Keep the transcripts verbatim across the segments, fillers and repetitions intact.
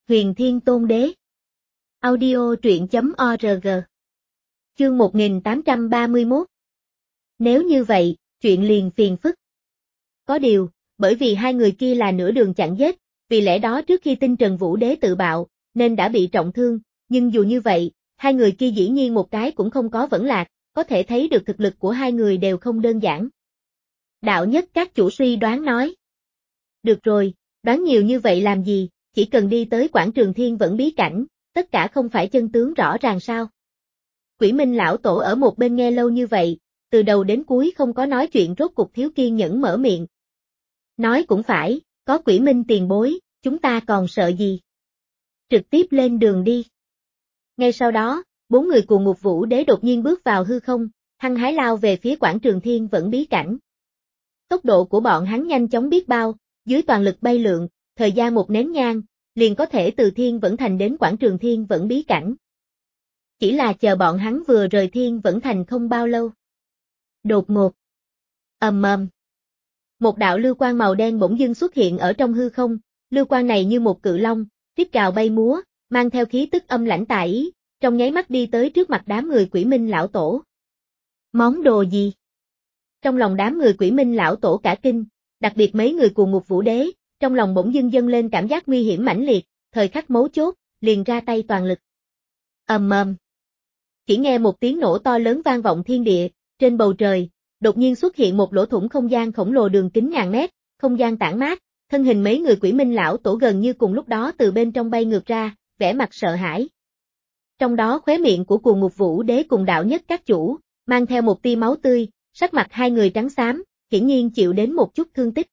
Huyền Thiên Tôn Đế. Audio truyện chấm org. Chương một nghìn tám trăm ba mươi mốt. Nếu như vậy, chuyện liền phiền phức. Có điều, bởi vì hai người kia là nửa đường chặn giết, vì lẽ đó trước khi tin Trần Vũ Đế tự bạo, nên đã bị trọng thương, nhưng dù như vậy, hai người kia dĩ nhiên một cái cũng không có vẫn lạc, có thể thấy được thực lực của hai người đều không đơn giản. Đạo Nhất Các chủ suy đoán nói. Được rồi, đoán nhiều như vậy làm gì, chỉ cần đi tới quảng trường Thiên Vẫn bí cảnh, tất cả không phải chân tướng rõ ràng sao. Quỷ Minh lão tổ ở một bên nghe lâu như vậy, từ đầu đến cuối không có nói chuyện, rốt cục thiếu kiên nhẫn mở miệng. Nói cũng phải, có Quỷ Minh tiền bối, chúng ta còn sợ gì. Trực tiếp lên đường đi. Ngay sau đó, bốn người cùng Ngục Vũ Đế đột nhiên bước vào hư không, hăng hái lao về phía quảng trường Thiên Vẫn bí cảnh. Tốc độ của bọn hắn nhanh chóng biết bao, dưới toàn lực bay lượn, thời gian một nén nhang, liền có thể từ Thiên Vẫn Thành đến quảng trường Thiên Vẫn bí cảnh. Chỉ là chờ bọn hắn vừa rời Thiên Vẫn Thành không bao lâu. Đột ngột. Ầm ầm. Một đạo lưu quang màu đen bỗng dưng xuất hiện ở trong hư không, lưu quang này như một cự long, rít gào bay múa, mang theo khí tức âm lãnh tà ý, trong nháy mắt đi tới trước mặt đám người Quỷ Minh lão tổ. Món đồ gì? Trong lòng đám người Quỷ Minh lão tổ cả kinh, đặc biệt mấy người cùng Ngục Vũ Đế, trong lòng bỗng dưng dâng lên cảm giác nguy hiểm mãnh liệt, thời khắc mấu chốt, liền ra tay toàn lực. Ầm ầm. Chỉ nghe một tiếng nổ to lớn vang vọng thiên địa, trên bầu trời, đột nhiên xuất hiện một lỗ thủng không gian khổng lồ đường kính ngàn mét, không gian tản mát, thân hình mấy người Quỷ Minh lão tổ gần như cùng lúc đó từ bên trong bay ngược ra, vẻ mặt sợ hãi. Trong đó khóe miệng của Cuồng Ngục Vũ Đế cùng Đạo Nhất Các chủ, mang theo một tia máu tươi, sắc mặt hai người trắng xám, hiển nhiên chịu đến một chút thương tích.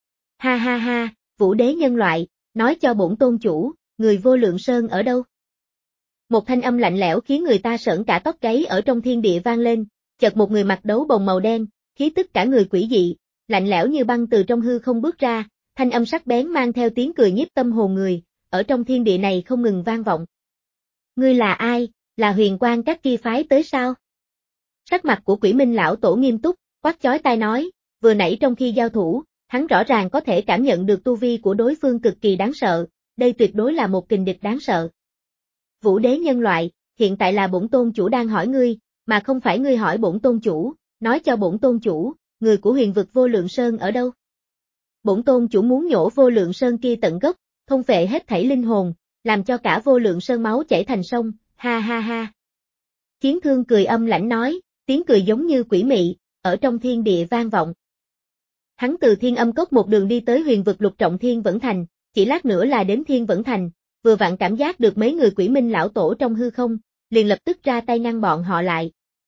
Ha ha ha, Vũ Đế nhân loại, nói cho bổn tôn chủ, người Vô Lượng Sơn ở đâu? Một thanh âm lạnh lẽo khiến người ta sởn cả tóc gáy ở trong thiên địa vang lên, chợt một người mặc đấu bồng màu đen, khí tức cả người quỷ dị, lạnh lẽo như băng từ trong hư không bước ra, thanh âm sắc bén mang theo tiếng cười nhiếp tâm hồn người, ở trong thiên địa này không ngừng vang vọng. Ngươi là ai, là Huyền Quang Các kia phái tới sao? Sắc mặt của Quỷ Minh lão tổ nghiêm túc, quát chói tai nói, vừa nãy trong khi giao thủ, hắn rõ ràng có thể cảm nhận được tu vi của đối phương cực kỳ đáng sợ, đây tuyệt đối là một kình địch đáng sợ. Vũ Đế nhân loại, hiện tại là bổn tôn chủ đang hỏi ngươi, mà không phải ngươi hỏi bổn tôn chủ, nói cho bổn tôn chủ, người của huyền vực Vô Lượng Sơn ở đâu? Bổn tôn chủ muốn nhổ Vô Lượng Sơn kia tận gốc, thôn phệ hết thảy linh hồn, làm cho cả Vô Lượng Sơn máu chảy thành sông, ha ha ha. Chiến Thương cười âm lãnh nói, tiếng cười giống như quỷ mị, ở trong thiên địa vang vọng. Hắn từ Thiên Âm Cốc một đường đi tới huyền vực lục trọng Thiên Vẫn Thành, chỉ lát nữa là đến Thiên Vẫn Thành, vừa vặn cảm giác được mấy người Quỷ Minh lão tổ trong hư không, liền lập tức ra tay ngăn bọn họ lại.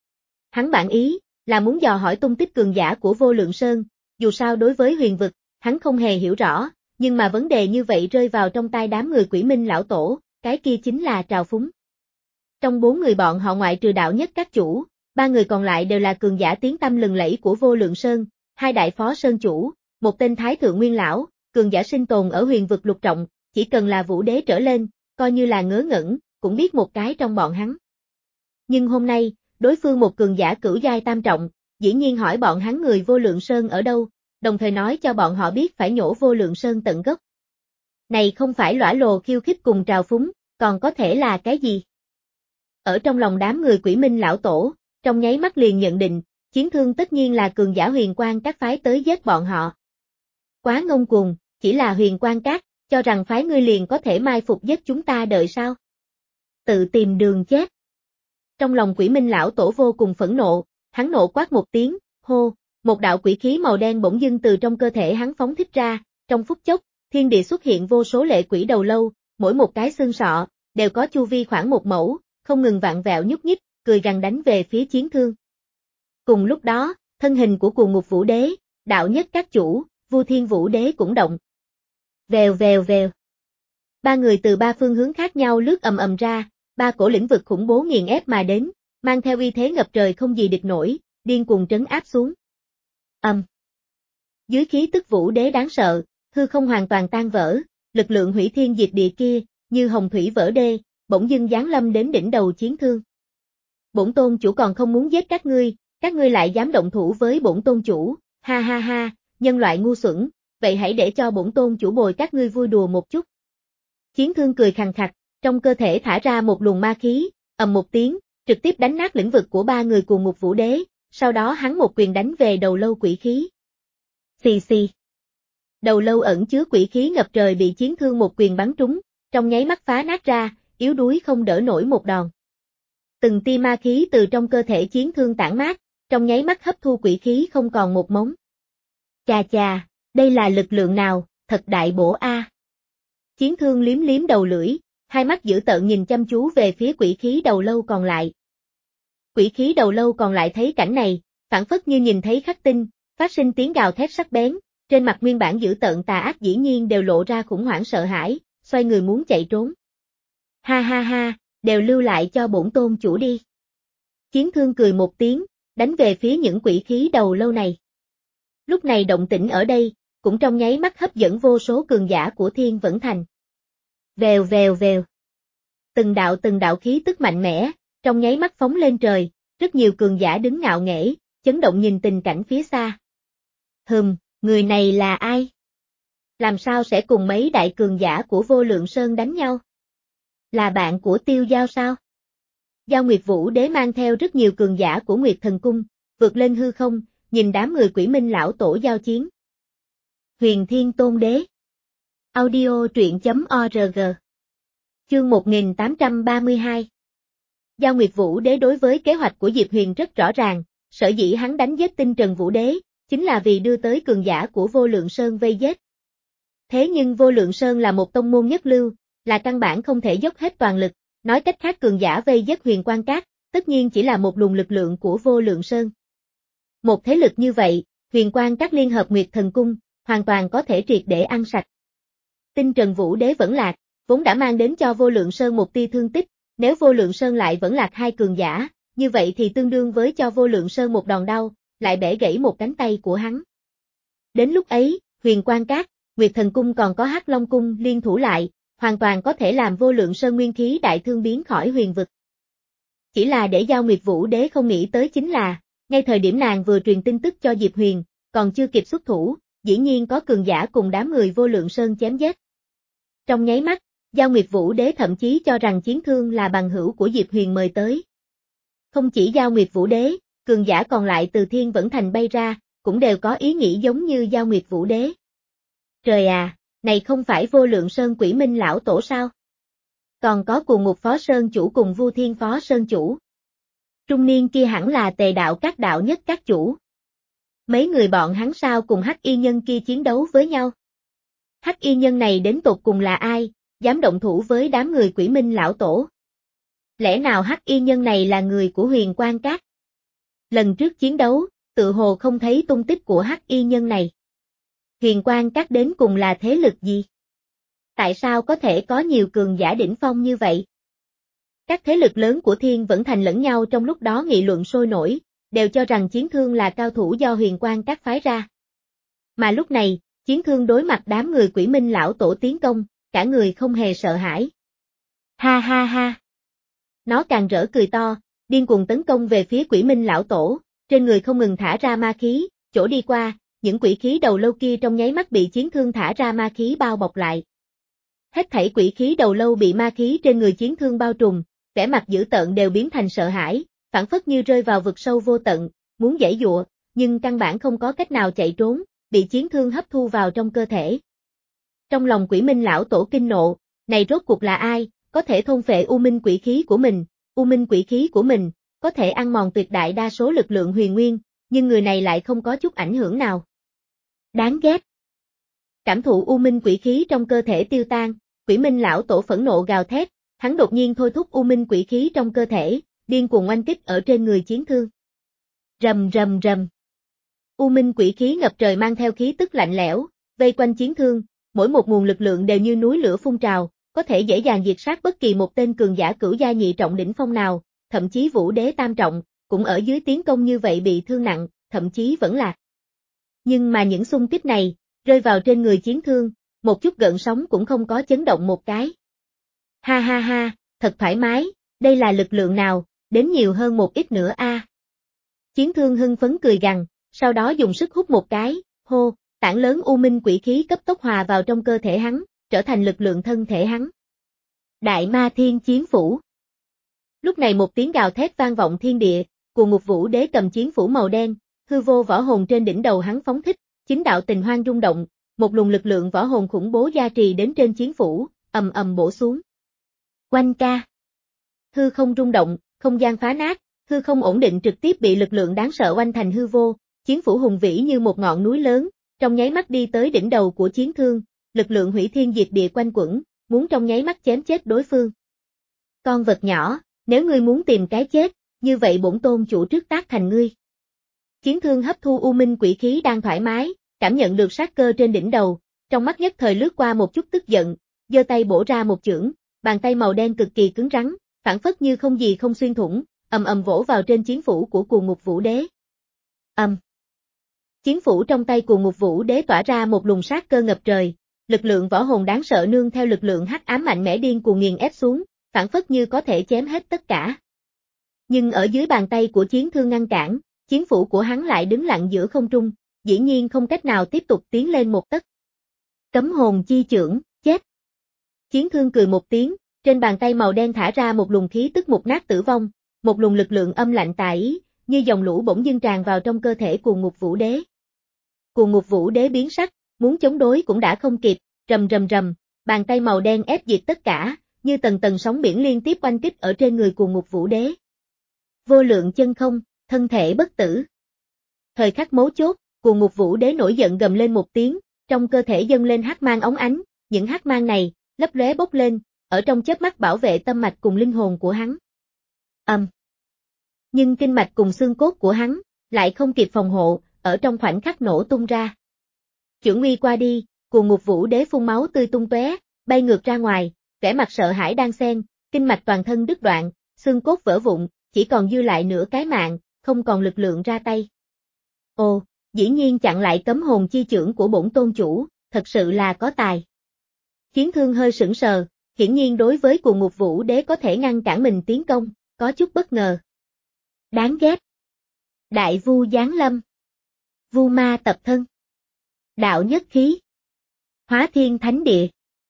Hắn bản ý, là muốn dò hỏi tung tích cường giả của Vô Lượng Sơn, dù sao đối với huyền vực, hắn không hề hiểu rõ, nhưng mà vấn đề như vậy rơi vào trong tai đám người Quỷ Minh lão tổ, cái kia chính là trào phúng. Trong bốn người bọn họ ngoại trừ Đạo Nhất Các chủ, ba người còn lại đều là cường giả tiếng tăm lừng lẫy của Vô Lượng Sơn, hai đại phó sơn chủ, một tên Thái Thượng Nguyên lão, cường giả sinh tồn ở huyền vực lục trọng, chỉ cần là Vũ Đế trở lên, coi như là ngớ ngẩn, cũng biết một cái trong bọn hắn. Nhưng hôm nay, đối phương một cường giả cửu giai tam trọng, dĩ nhiên hỏi bọn hắn người Vô Lượng Sơn ở đâu, đồng thời nói cho bọn họ biết phải nhổ Vô Lượng Sơn tận gốc. Này không phải lõa lồ khiêu khích cùng trào phúng, còn có thể là cái gì? Ở trong lòng đám người Quỷ Minh lão tổ, trong nháy mắt liền nhận định, Chiến Thương tất nhiên là cường giả Huyền Quang Các phái tới giết bọn họ. Quá ngông cuồng, chỉ là Huyền Quang Các, cho rằng phái ngươi liền có thể mai phục giết chúng ta đợi sao? Tự tìm đường chết. Trong lòng Quỷ Minh lão tổ vô cùng phẫn nộ, hắn nộ quát một tiếng, hô, một đạo quỷ khí màu đen bỗng dưng từ trong cơ thể hắn phóng thích ra, trong phút chốc, thiên địa xuất hiện vô số lệ quỷ đầu lâu, mỗi một cái xương sọ, đều có chu vi khoảng một mẫu, không ngừng vạn vẹo nhúc nhích, cười gằn đánh về phía Chiến Thương. Cùng lúc đó, thân hình của Cuồng Ngục Vũ Đế, Đạo Nhất Các chủ, Vu Thiên Vũ Đế cũng động. Vèo vèo vèo. Ba người từ ba phương hướng khác nhau lướt ầm ầm ra, ba cổ lĩnh vực khủng bố nghiền ép mà đến, mang theo uy thế ngập trời không gì địch nổi, điên cuồng trấn áp xuống. Ầm. Dưới khí tức Vũ Đế đáng sợ, hư không hoàn toàn tan vỡ, lực lượng hủy thiên diệt địa kia, như hồng thủy vỡ đê, bỗng dưng giáng lâm đến đỉnh đầu Chiến Thương. Bổn tôn chủ còn không muốn giết các ngươi, các ngươi lại dám động thủ với bổn tôn chủ, ha ha ha, nhân loại ngu xuẩn, vậy hãy để cho bổn tôn chủ bồi các ngươi vui đùa một chút. Chiến thương cười khằng khặc, trong cơ thể thả ra một luồng ma khí, ầm một tiếng, trực tiếp đánh nát lĩnh vực của ba người cùng ngục vũ đế, sau đó hắn một quyền đánh về đầu lâu quỷ khí. Xì xì. Đầu lâu ẩn chứa quỷ khí ngập trời bị chiến thương một quyền bắn trúng, trong nháy mắt phá nát ra, yếu đuối không đỡ nổi một đòn. Từng tia ma khí từ trong cơ thể chiến thương tản mát, trong nháy mắt hấp thu quỷ khí không còn một mống. Chà chà, đây là lực lượng nào, thật đại bổ a. Chiến thương liếm liếm đầu lưỡi, hai mắt dữ tợn nhìn chăm chú về phía quỷ khí đầu lâu còn lại. Quỷ khí đầu lâu còn lại thấy cảnh này, phảng phất như nhìn thấy khắc tinh, phát sinh tiếng gào thét sắc bén, trên mặt nguyên bản dữ tợn tà ác dĩ nhiên đều lộ ra khủng hoảng sợ hãi, xoay người muốn chạy trốn. Ha ha ha, đều lưu lại cho bổn tôn chủ đi. Chiến thương cười một tiếng, đánh về phía những quỷ khí đầu lâu này. Lúc này động tĩnh ở đây, cũng trong nháy mắt hấp dẫn vô số cường giả của Thiên Vẫn Thành. Vèo vèo vèo. Từng đạo từng đạo khí tức mạnh mẽ, trong nháy mắt phóng lên trời, rất nhiều cường giả đứng ngạo nghễ, chấn động nhìn tình cảnh phía xa. Hừm, người này là ai? Làm sao sẽ cùng mấy đại cường giả của Vô Lượng Sơn đánh nhau? Là bạn của Tiêu Giao sao? Giao Nguyệt Vũ Đế mang theo rất nhiều cường giả của Nguyệt Thần Cung, vượt lên hư không, nhìn đám người Quỷ Minh lão tổ giao chiến. Huyền Thiên Tôn Đế. Audio truyện chấm org. Chương một nghìn tám trăm ba mươi hai. Giao Nguyệt Vũ Đế đối với kế hoạch của Diệp Huyền rất rõ ràng, sở dĩ hắn đánh giết Tinh Trần Vũ Đế, chính là vì đưa tới cường giả của Vô Lượng Sơn vây giết. Thế nhưng Vô Lượng Sơn là một tông môn nhất lưu, là căn bản không thể dốc hết toàn lực, nói cách khác cường giả vây giết Huyền Quan Các, tất nhiên chỉ là một luồng lực lượng của Vô Lượng Sơn. Một thế lực như vậy, Huyền Quan Các liên hợp Nguyệt Thần Cung, hoàn toàn có thể triệt để ăn sạch. Tinh Trần Vũ Đế vẫn lạc, vốn đã mang đến cho Vô Lượng Sơn một tia thương tích, nếu Vô Lượng Sơn lại vẫn lạc hai cường giả, như vậy thì tương đương với cho Vô Lượng Sơn một đòn đau, lại bẻ gãy một cánh tay của hắn. Đến lúc ấy, Huyền Quan Các, Nguyệt Thần Cung còn có Hắc Long Cung liên thủ lại, hoàn toàn có thể làm Vô Lượng Sơn nguyên khí đại thương biến khỏi huyền vực. Chỉ là để Giao Nguyệt Vũ Đế không nghĩ tới chính là, ngay thời điểm nàng vừa truyền tin tức cho Diệp Huyền, còn chưa kịp xuất thủ, dĩ nhiên có cường giả cùng đám người Vô Lượng Sơn chém giết. Trong nháy mắt, Giao Nguyệt Vũ Đế thậm chí cho rằng chiến thương là bằng hữu của Diệp Huyền mời tới. Không chỉ Giao Nguyệt Vũ Đế, cường giả còn lại từ Thiên Vẫn Thành bay ra, cũng đều có ý nghĩ giống như Giao Nguyệt Vũ Đế. Trời à, này không phải Vô Lượng Sơn Quỷ Minh lão tổ sao? Còn có Cuồng Ngục Phó Sơn chủ cùng Vu Thiên Phó Sơn chủ. Trung niên kia hẳn là Tề Đạo Các đạo nhất các chủ. Mấy người bọn hắn sao cùng Hắc Y Nhân kia chiến đấu với nhau? Hắc Y Nhân này đến tột cùng là ai, dám động thủ với đám người Quỷ Minh lão tổ? Lẽ nào Hắc Y Nhân này là người của Huyền Quan Các? Lần trước chiến đấu, tự hồ không thấy tung tích của Hắc Y Nhân này. Huyền Quan Các đến cùng là thế lực gì? Tại sao có thể có nhiều cường giả đỉnh phong như vậy? Các thế lực lớn của Thiên Vẫn Thành lẫn nhau trong lúc đó nghị luận sôi nổi, đều cho rằng chiến thương là cao thủ do Huyền Quan Các phái ra. Mà lúc này, chiến thương đối mặt đám người Quỷ Minh lão tổ tiến công, cả người không hề sợ hãi. Ha ha ha! Nó càng rỡ cười to, điên cuồng tấn công về phía Quỷ Minh lão tổ, trên người không ngừng thả ra ma khí, chỗ đi qua, những quỷ khí đầu lâu kia trong nháy mắt bị chiến thương thả ra ma khí bao bọc lại. Hết thảy quỷ khí đầu lâu bị ma khí trên người chiến thương bao trùm, vẻ mặt dữ tợn đều biến thành sợ hãi, phảng phất như rơi vào vực sâu vô tận, muốn giãy giụa, nhưng căn bản không có cách nào chạy trốn, bị chiến thương hấp thu vào trong cơ thể. Trong lòng Quỷ Minh lão tổ kinh nộ, này rốt cuộc là ai, có thể thôn phệ u minh quỷ khí của mình, u minh quỷ khí của mình, có thể ăn mòn tuyệt đại đa số lực lượng huyền nguyên, nhưng người này lại không có chút ảnh hưởng nào. Đáng ghét. Cảm thụ u minh quỷ khí trong cơ thể tiêu tan, Quỷ Minh lão tổ phẫn nộ gào thét, hắn đột nhiên thôi thúc u minh quỷ khí trong cơ thể, điên cuồng oanh kích ở trên người chiến thương. Rầm rầm rầm. U minh quỷ khí ngập trời mang theo khí tức lạnh lẽo, vây quanh chiến thương, mỗi một nguồn lực lượng đều như núi lửa phun trào, có thể dễ dàng diệt sát bất kỳ một tên cường giả cửu gia nhị trọng đỉnh phong nào, thậm chí Vũ Đế tam trọng, cũng ở dưới tiến công như vậy bị thương nặng, thậm chí vẫn lạc. Nhưng mà những xung kích này, rơi vào trên người chiến thương, một chút gợn sóng cũng không có chấn động một cái. Ha ha ha, thật thoải mái, đây là lực lượng nào, đến nhiều hơn một ít nữa a. À. Chiến thương hưng phấn cười gằn, sau đó dùng sức hút một cái, hô, tảng lớn u minh quỷ khí cấp tốc hòa vào trong cơ thể hắn, trở thành lực lượng thân thể hắn. Đại Ma Thiên Chiến Phủ. Lúc này một tiếng gào thét vang vọng thiên địa, Cuồng Ngục Vũ Đế cầm chiến phủ màu đen, hư vô võ hồn trên đỉnh đầu hắn phóng thích, chính đạo tình hoang rung động, một luồng lực lượng võ hồn khủng bố gia trì đến trên chiến phủ, ầm ầm bổ xuống. Oanh ca. Hư không rung động, không gian phá nát, hư không ổn định trực tiếp bị lực lượng đáng sợ oanh thành hư vô, chiến phủ hùng vĩ như một ngọn núi lớn, trong nháy mắt đi tới đỉnh đầu của chiến thương, lực lượng hủy thiên diệt địa quanh quẩn, muốn trong nháy mắt chém chết đối phương. Con vật nhỏ, nếu ngươi muốn tìm cái chết, như vậy bổn tôn chủ trước tác thành ngươi. Chiến thương hấp thu u minh quỷ khí đang thoải mái, cảm nhận được sát cơ trên đỉnh đầu, trong mắt nhất thời lướt qua một chút tức giận, giơ tay bổ ra một chưởng, bàn tay màu đen cực kỳ cứng rắn, phản phất như không gì không xuyên thủng, ầm ầm vỗ vào trên chiến phủ của Cuồng Ngục Vũ Đế. Ầm. Chiến phủ trong tay Cuồng Ngục Vũ Đế tỏa ra một luồng sát cơ ngập trời, lực lượng võ hồn đáng sợ nương theo lực lượng hắc ám mạnh mẽ điên cuồng nghiền ép xuống, phản phất như có thể chém hết tất cả. Nhưng ở dưới bàn tay của chiến thương ngăn cản, chiến phủ của hắn lại đứng lặng giữa không trung, dĩ nhiên không cách nào tiếp tục tiến lên một tấc. Cấm hồn chi chưởng, chết. Chiến thương cười một tiếng, trên bàn tay màu đen thả ra một luồng khí tức mục nát tử vong, một luồng lực lượng âm lạnh tà ý, như dòng lũ bỗng dưng tràn vào trong cơ thể Cuồng Ngục Vũ Đế. Cuồng Ngục Vũ Đế biến sắc, muốn chống đối cũng đã không kịp, rầm rầm rầm, bàn tay màu đen ép diệt tất cả, như tầng tầng sóng biển liên tiếp oanh kích ở trên người Cuồng Ngục Vũ Đế. Vô lượng chân không, thân thể bất tử. Thời khắc mấu chốt, Cuồng Ngục Vũ Đế nổi giận gầm lên một tiếng, trong cơ thể dâng lên hắc mang óng ánh, những hắc mang này lấp lóe bốc lên, ở trong chớp mắt bảo vệ tâm mạch cùng linh hồn của hắn. Ầm. Um. Nhưng kinh mạch cùng xương cốt của hắn lại không kịp phòng hộ, ở trong khoảnh khắc nổ tung ra. Chưởng uy qua đi, Cuồng Ngục Vũ Đế phun máu tươi tung tóe, bay ngược ra ngoài, vẻ mặt sợ hãi đan xen, kinh mạch toàn thân đứt đoạn, xương cốt vỡ vụn, chỉ còn dư lại nửa cái mạng, không còn lực lượng ra tay. Ồ, dĩ nhiên chặn lại cấm hồn chi chưởng của bổn tôn chủ, thật sự là có tài. Chiến thương hơi sững sờ, hiển nhiên đối với Cuồng Ngục Vũ Đế có thể ngăn cản mình tiến công, có chút bất ngờ. Đáng ghét. Đại vu giáng lâm. Vu ma tập thân. Đạo nhất khí. Hóa thiên thánh địa.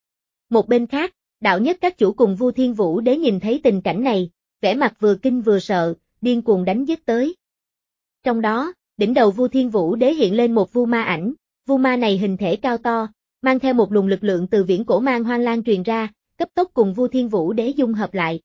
Một bên khác, đạo nhất các chủ cùng Vu Thiên Vũ Đế nhìn thấy tình cảnh này, vẻ mặt vừa kinh vừa sợ, điên cuồng đánh giết tới. Trong đó, đỉnh đầu Vu Thiên Vũ Đế hiện lên một vu ma ảnh, vu ma này hình thể cao to, mang theo một luồng lực lượng từ viễn cổ mang hoang lan truyền ra, cấp tốc cùng Vu Thiên Vũ Đế dung hợp lại.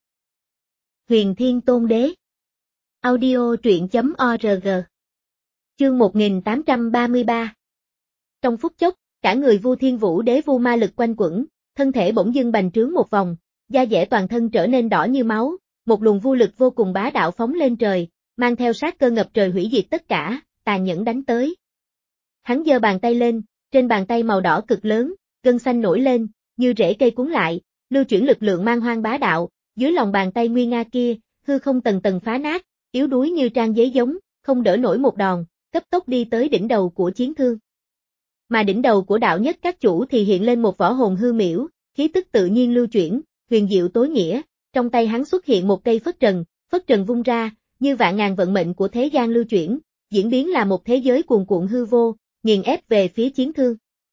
Huyền Thiên Tôn Đế. Audio truyện.org. Chương một nghìn tám trăm ba mươi ba. Trong phút chốc, cả người Vu Thiên Vũ Đế vu ma lực quanh quẩn, thân thể bỗng dưng bành trướng một vòng, da dẻ toàn thân trở nên đỏ như máu, một luồng vu lực vô cùng bá đạo phóng lên trời, mang theo sát cơ ngập trời hủy diệt tất cả, tàn nhẫn đánh tới. Hắn giơ bàn tay lên, trên bàn tay màu đỏ cực lớn, gân xanh nổi lên, như rễ cây cuốn lại, lưu chuyển lực lượng mang hoang bá đạo, dưới lòng bàn tay nguy nga kia, hư không tầng tầng phá nát, yếu đuối như trang giấy giống, không đỡ nổi một đòn, cấp tốc đi tới đỉnh đầu của chiến thương. Mà đỉnh đầu của đạo nhất các chủ thì hiện lên một võ hồn hư miễu, khí tức tự nhiên lưu chuyển, huyền diệu tối nghĩa, trong tay hắn xuất hiện một cây phất trần, phất trần vung ra, như vạn ngàn vận mệnh của thế gian lưu chuyển, diễn biến là một thế giới cuồn cuộn hư vô, nghiền ép về phía chiến thương.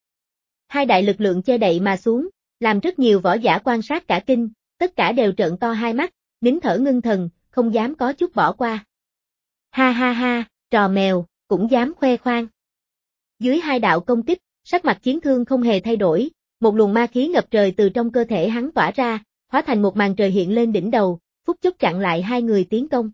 Hai đại lực lượng che đậy mà xuống, làm rất nhiều võ giả quan sát cả kinh, tất cả đều trợn to hai mắt, nín thở ngưng thần, không dám có chút bỏ qua. Ha ha ha, trò mèo, cũng dám khoe khoang. Dưới hai đạo công kích, sắc mặt chiến thương không hề thay đổi, một luồng ma khí ngập trời từ trong cơ thể hắn tỏa ra, hóa thành một màn trời hiện lên đỉnh đầu, phút chốc chặn lại hai người tiến công.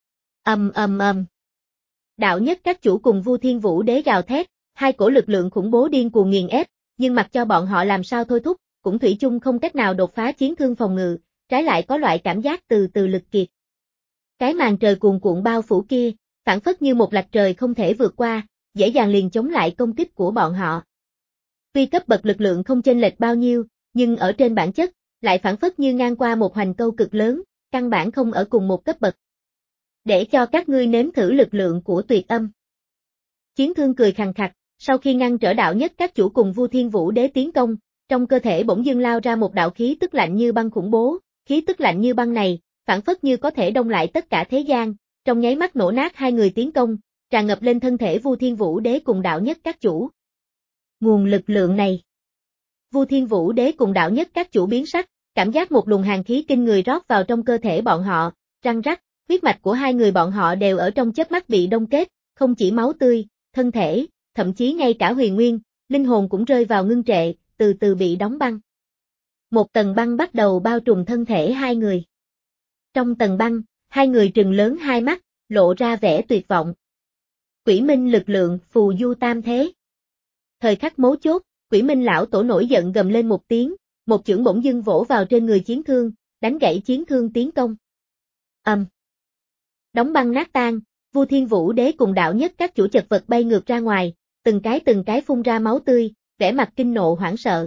Ầm ầm ầm. Đạo nhất các chủ cùng Vu Thiên Vũ Đế gào thét, hai cổ lực lượng khủng bố điên cuồng nghiền ép, nhưng mặc cho bọn họ làm sao thôi thúc, cũng thủy chung không cách nào đột phá chiến thương phòng ngự, trái lại có loại cảm giác từ từ lực kiệt. Cái màn trời cuồn cuộn bao phủ kia, phản phất như một lạch trời không thể vượt qua, dễ dàng liền chống lại công kích của bọn họ. Tuy cấp bậc lực lượng không chênh lệch bao nhiêu, nhưng ở trên bản chất, lại phản phất như ngang qua một hoành câu cực lớn, căn bản không ở cùng một cấp bậc. Để cho các ngươi nếm thử lực lượng của tuyệt âm. Chiến thương cười khằng khặc, sau khi ngăn trở đạo nhất các chủ cùng Vu Thiên Vũ Đế tiến công, trong cơ thể bỗng dưng lao ra một đạo khí tức lạnh như băng khủng bố, khí tức lạnh như băng này, phản phất như có thể đông lại tất cả thế gian, trong nháy mắt nổ nát hai người tiến công, tràn ngập lên thân thể Vu Thiên Vũ Đế cùng đạo nhất các chủ. Nguồn lực lượng này. Vu Thiên Vũ Đế cùng đạo nhất các chủ biến sắc, cảm giác một luồng hàn khí kinh người rót vào trong cơ thể bọn họ, răng rắc, huyết mạch của hai người bọn họ đều ở trong chớp mắt bị đông kết, không chỉ máu tươi, thân thể, thậm chí ngay cả huyền nguyên, linh hồn cũng rơi vào ngưng trệ, từ từ bị đóng băng. Một tầng băng bắt đầu bao trùm thân thể hai người. Trong tầng băng, hai người trừng lớn hai mắt, lộ ra vẻ tuyệt vọng. Quỷ minh lực lượng, phù du tam thế. Thời khắc mấu chốt, Quỷ minh lão tổ nổi giận gầm lên một tiếng, một chưởng bỗng dưng vỗ vào trên người chiến thương, đánh gãy chiến thương tiến công. Ầm. Um. Đóng băng nát tan, Vu Thiên Vũ Đế cùng đạo nhất các chủ chật vật bay ngược ra ngoài, từng cái từng cái phun ra máu tươi, vẻ mặt kinh nộ hoảng sợ.